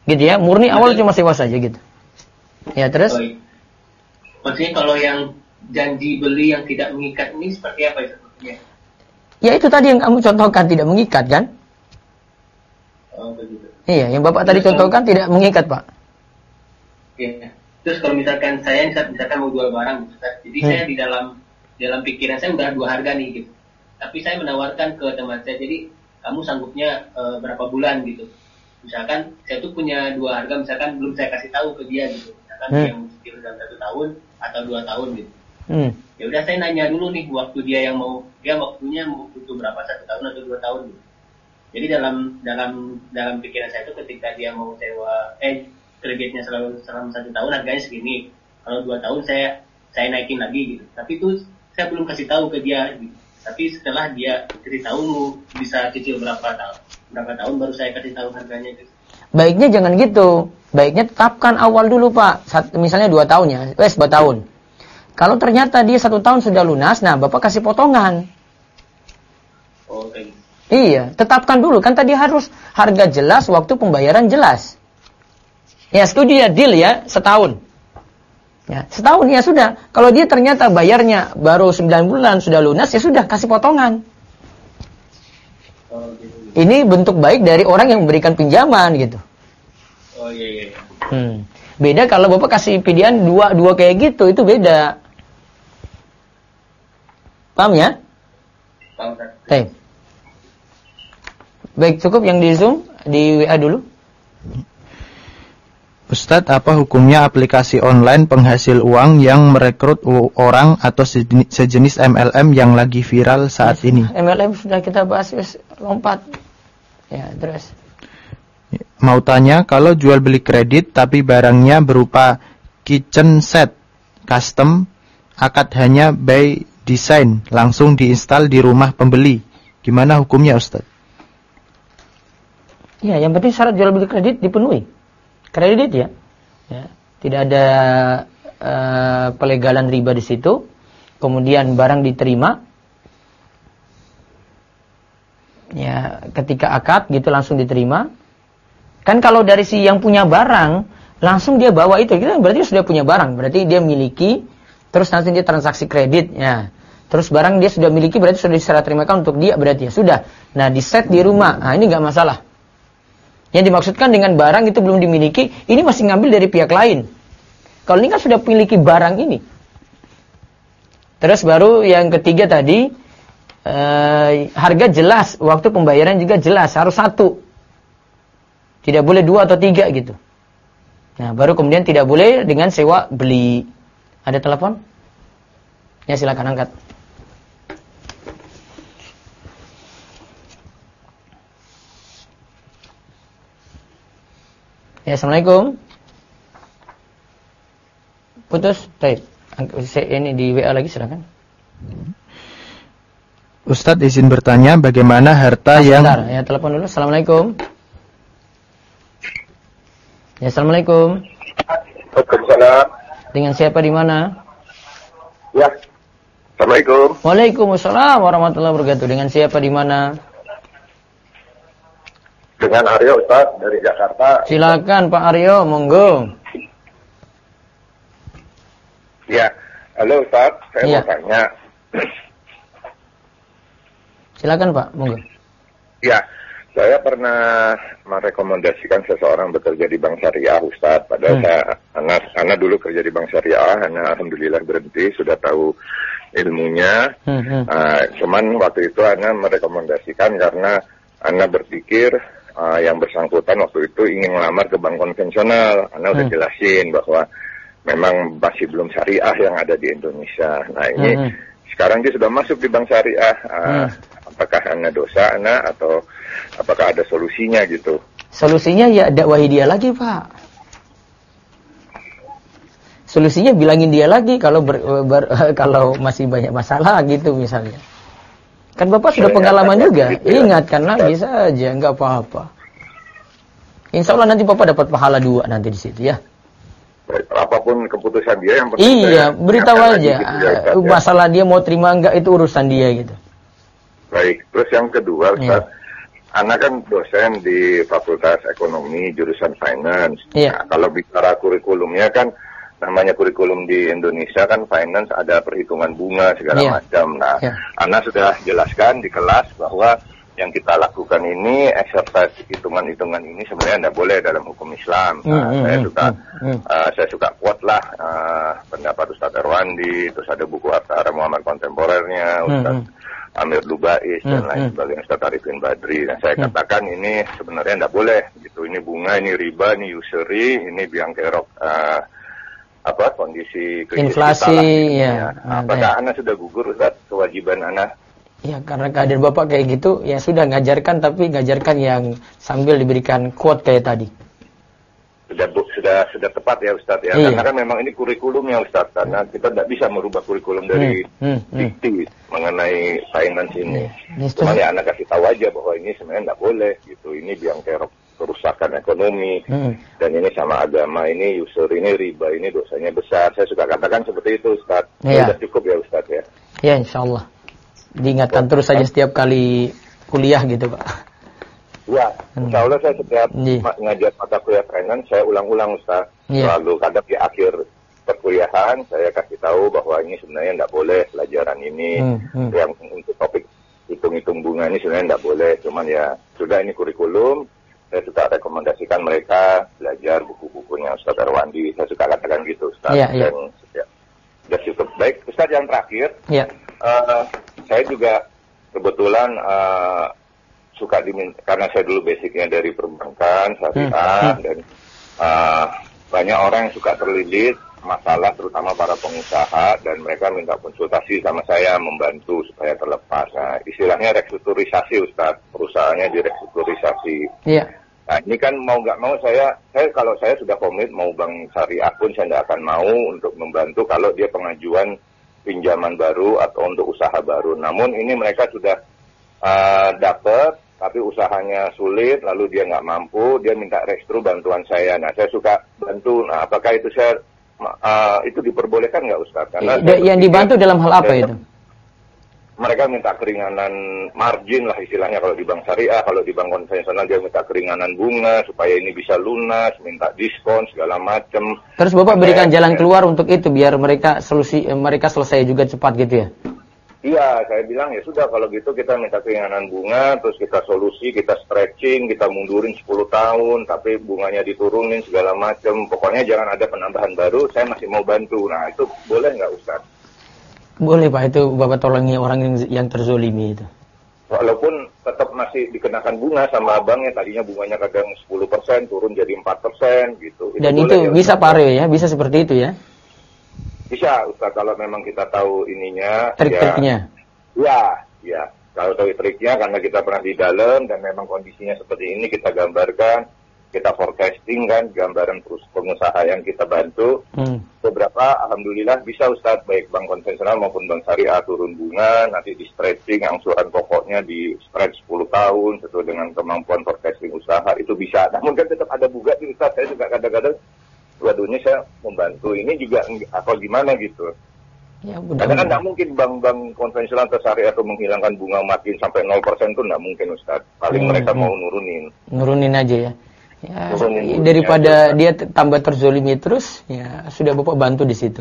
Gitu ya, murni awal cuma sewa saja gitu. Ya, terus? Maksudnya kalau yang janji beli yang tidak mengikat ini seperti apa itu? Ya itu tadi yang kamu contohkan, tidak mengikat kan? Oh, begitu. Iya, yang Bapak tadi contohkan tidak mengikat, Pak. Iya. Terus kalau misalkan saya misalkan mau jual barang, jadi saya di dalam pikiran saya udah 2 harga nih gitu. Tapi saya menawarkan ke teman saya, jadi kamu sanggupnya berapa bulan gitu. Misalkan saya tuh punya 2 harga, misalkan belum saya kasih tahu ke dia gitu. Misalkan yang mungkin dalam 1 tahun atau 2 tahun gitu. Ya udah saya nanya dulu nih waktu dia waktunya mau butuh berapa, 1 tahun atau 2 tahun gitu. Jadi dalam pikiran saya itu ketika dia mau sewa kreditnya selama 1 tahun harganya segini. Kalau 2 tahun saya naikin lagi gitu. Tapi itu saya belum kasih tahu ke dia gitu. Tapi setelah dia kasih tahu bisa cicil berapa tahun baru saya kasih tahu harganya gitu. Baiknya jangan gitu. Baiknya tetapkan awal dulu, Pak. Misalnya 2 tahun ya, 2 tahun. Kalau ternyata dia 1 tahun sudah lunas, nah Bapak kasih potongan. Oh, okay. Iya, tetapkan dulu. Kan tadi harus harga jelas, waktu pembayaran jelas. Ya, setuju ya, deal ya, setahun. Ya, setahun ya sudah. Kalau dia ternyata bayarnya baru 9 bulan sudah lunas, ya sudah, kasih potongan. Oh, gitu. Ini bentuk baik dari orang yang memberikan pinjaman gitu. Oh iya. Beda kalau Bapak kasih pilihan dua kayak gitu, itu beda. Paham ya? Paham. Baik, cukup yang di Zoom, di WA dulu. Ustadz, apa hukumnya aplikasi online penghasil uang yang merekrut orang atau sejenis MLM yang lagi viral saat ini? MLM sudah kita bahas, lompat. Ya, terus. Mau tanya, kalau jual beli kredit tapi barangnya berupa kitchen set custom, akad hanya by design, langsung diinstal di rumah pembeli. Gimana hukumnya, Ustadz? Ya, yang penting syarat jual beli kredit dipenuhi. Kredit ya. Tidak ada pelegalan riba di situ. Kemudian barang diterima. Ya, ketika akad gitu langsung diterima. Kan kalau dari si yang punya barang langsung dia bawa itu, berarti sudah punya barang, berarti dia miliki. Terus nanti dia transaksi kredit, ya. Terus barang dia sudah miliki, berarti sudah diserah terimakan untuk dia, berarti ya sudah. Nah, di set di rumah, nah ini nggak masalah. Yang dimaksudkan dengan barang itu belum dimiliki, ini masih ngambil dari pihak lain. Kalau ini kan sudah memiliki barang ini. Terus baru yang ketiga tadi, harga jelas, waktu pembayaran juga jelas, harus 1. Tidak boleh 2 atau 3 gitu. Nah, baru kemudian tidak boleh dengan sewa beli. Ada telepon? Ya, silakan angkat. Ya, Assalamualaikum. Putus, baik. Ini di WA lagi, silakan. Ustadz izin bertanya, bagaimana harta yang... Sebentar, ya telepon dulu. Assalamualaikum. Ya, Assalamualaikum. Waalaikumsalam. Dengan siapa di mana? Ya. Assalamualaikum. Waalaikumsalam warahmatullahi wabarakatuh. Dengan siapa di mana? Dengan Aryo, Ustaz, dari Jakarta. Silakan Pak Aryo, monggo. Ya, halo Ustaz, saya mau tanya. Silakan Pak, monggo. Ya, saya pernah merekomendasikan seseorang bekerja di Bank Syariah, Ustaz. Padahal anak dulu kerja di Bank Syariah, anak alhamdulillah berhenti, sudah tahu ilmunya. Cuman waktu itu anak merekomendasikan karena anak berpikir yang bersangkutan waktu itu ingin melamar ke bank konvensional. Anak udah jelasin bahwa memang masih belum syariah yang ada di Indonesia. Nah ini sekarang dia sudah masuk di bank syariah. Apakah anak dosa anak atau apakah ada solusinya gitu? Solusinya ya dakwahi dia lagi Pak. Solusinya bilangin dia lagi kalau kalau masih banyak masalah gitu misalnya. Kan Bapak sudah pengalaman juga. Ingatkan lagi saja, enggak apa-apa. Insya Allah nanti Bapak dapat pahala 2 nanti di situ ya. Apapun keputusan dia yang penting. Iya, beritahu aja. Gitu ya, masalah dia mau terima enggak itu urusan dia gitu. Baik, terus yang kedua Ustaz, Anak kan dosen di Fakultas Ekonomi jurusan Finance. Iya. Nah, kalau bicara kurikulumnya kan namanya kurikulum di Indonesia kan finance ada perhitungan bunga segala macam. Nah, Ana sudah jelaskan di kelas bahwa yang kita lakukan ini exercise hitungan-hitungan ini sebenarnya tidak boleh dalam hukum Islam. Nah, saya suka quote lah pendapat Ustaz Erwandi, terus ada buku Harta Muhammad kontemporernya, Ustaz Amir Lubais dan lain sebagainya, Ustaz Arifin Badri. Nah, saya katakan ini sebenarnya tidak boleh gitu. Ini bunga, ini riba, ini usury, ini biang kerok kondisi inflasi ya. Apakah Ana sudah gugur Ustaz kewajiban Ana? Ya, karena keadaan Bapak kayak gitu, ya sudah ngajarkan, tapi ngajarkan yang sambil diberikan quote kayak tadi. Sudah tepat ya Ustaz ya. Karena kan memang ini kurikulumnya Ustaz, karena kita tidak bisa merubah kurikulum dari dikti mengenai finance ini. Cuma ya Ana kasih tahu aja bahwa ini sebenarnya tidak boleh gitu. Ini biang kerok kerusakan ekonomi dan ini sama agama, ini usury, ini riba, ini dosanya besar. Saya suka katakan seperti itu Ustaz. Sudah cukup ya Ustaz ya. Ya, insyaallah. Diingatkan terus saja setiap kali kuliah gitu Pak. Ya, insya Allah saya setiap ngajar mata kuliah finance saya ulang-ulang Ustaz. Lalu kadang di akhir perkuliahan saya kasih tahu bahwa ini sebenarnya tidak boleh pelajaran ini yang untuk topik hitung-hitung bunga ini sebenarnya tidak boleh. Cuman ya sudah ini kurikulum. Saya suka rekomendasikan mereka belajar buku-bukunya Ustaz Erwandi. Saya suka katakan gitu Ustaz. Dan sudah cukup. Baik Ustaz, yang terakhir. Saya juga kebetulan suka diminta, karena saya dulu basicnya dari perbankan, syariah, dan banyak orang yang suka terlilit masalah, terutama para pengusaha, dan mereka minta konsultasi sama saya membantu supaya terlepas. Nah, istilahnya restrukturisasi Ustaz, perusahaannya direstrukturisasi. Nah, ini kan mau nggak mau saya kalau saya sudah komit mau bank syariah pun saya tidak akan mau untuk membantu kalau dia pengajuan pinjaman baru atau untuk usaha baru. Namun ini mereka sudah dapat, tapi usahanya sulit, lalu dia nggak mampu, dia minta restru bantuan saya. Nah, saya suka bantu. Nah, apakah itu itu diperbolehkan nggak Ustaz? Karena yang dibantu dalam hal apa itu? Mereka minta keringanan margin lah istilahnya kalau di bank syariah, kalau di bank konvensional dia minta keringanan bunga supaya ini bisa lunas, minta diskon segala macam. Terus Bapak berikan jalan keluar untuk itu biar mereka selesai juga cepat gitu ya? Iya, saya bilang ya sudah kalau gitu kita minta keringanan bunga, terus kita solusi, kita stretching, kita mundurin 10 tahun, tapi bunganya diturunin segala macam. Pokoknya jangan ada penambahan baru, saya masih mau bantu. Nah, itu boleh nggak Ustaz? Boleh Pak, itu Bapak tolongi orang yang terzolimi itu. Walaupun tetap masih dikenakan bunga sama banknya, tadinya bunganya kadang 10% turun jadi 4% gitu. Dan itu bisa Pak Aryo ya, bisa seperti itu ya? Bisa Ustaz, kalau memang kita tahu ininya. Trik-triknya? Ya. Kalau tahu triknya karena kita pernah di dalam dan memang kondisinya seperti ini kita gambarkan, kita forecasting kan, gambaran pengusaha yang kita bantu. Beberapa alhamdulillah bisa Ustaz, baik bank konvensional maupun bank syariah turun bunga, nanti di stretching, angsuran pokoknya di stretch 10 tahun sesuai dengan kemampuan forecasting usaha, itu bisa. Namun kan tetap ada bugat Ustaz, saya juga kadang-kadang waduhnya saya membantu ini juga atau gimana gitu. Ya, karena kan tidak mungkin bank-bank konvensional atau syariah itu menghilangkan bunga makin sampai 0% itu tidak mungkin Ustaz. Paling mereka mau nurunin aja ya. Ya, daripada dia tambah terzolimi terus, ya sudah Bapak bantu di situ.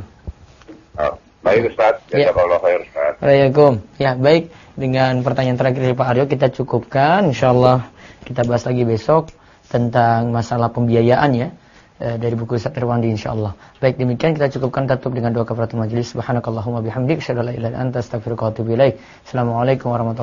Baik Ustaz, jazakallahu khair Ustaz. Waalaikumsalam. Ya, baik, dengan pertanyaan terakhir dari Pak Aryo kita cukupkan. Insyaallah kita bahas lagi besok tentang masalah pembiayaan ya. Dari buku Ustaz Irwandi insyaallah. Baik, demikian kita cukupkan, tutup dengan doa kafaratul majelis. Subhanakallahumma bihamdik, asyhadu an la ilaha illa anta, astaghfiruka wa atubu ilaik. Assalamualaikum warahmatullahi wabarakatuh.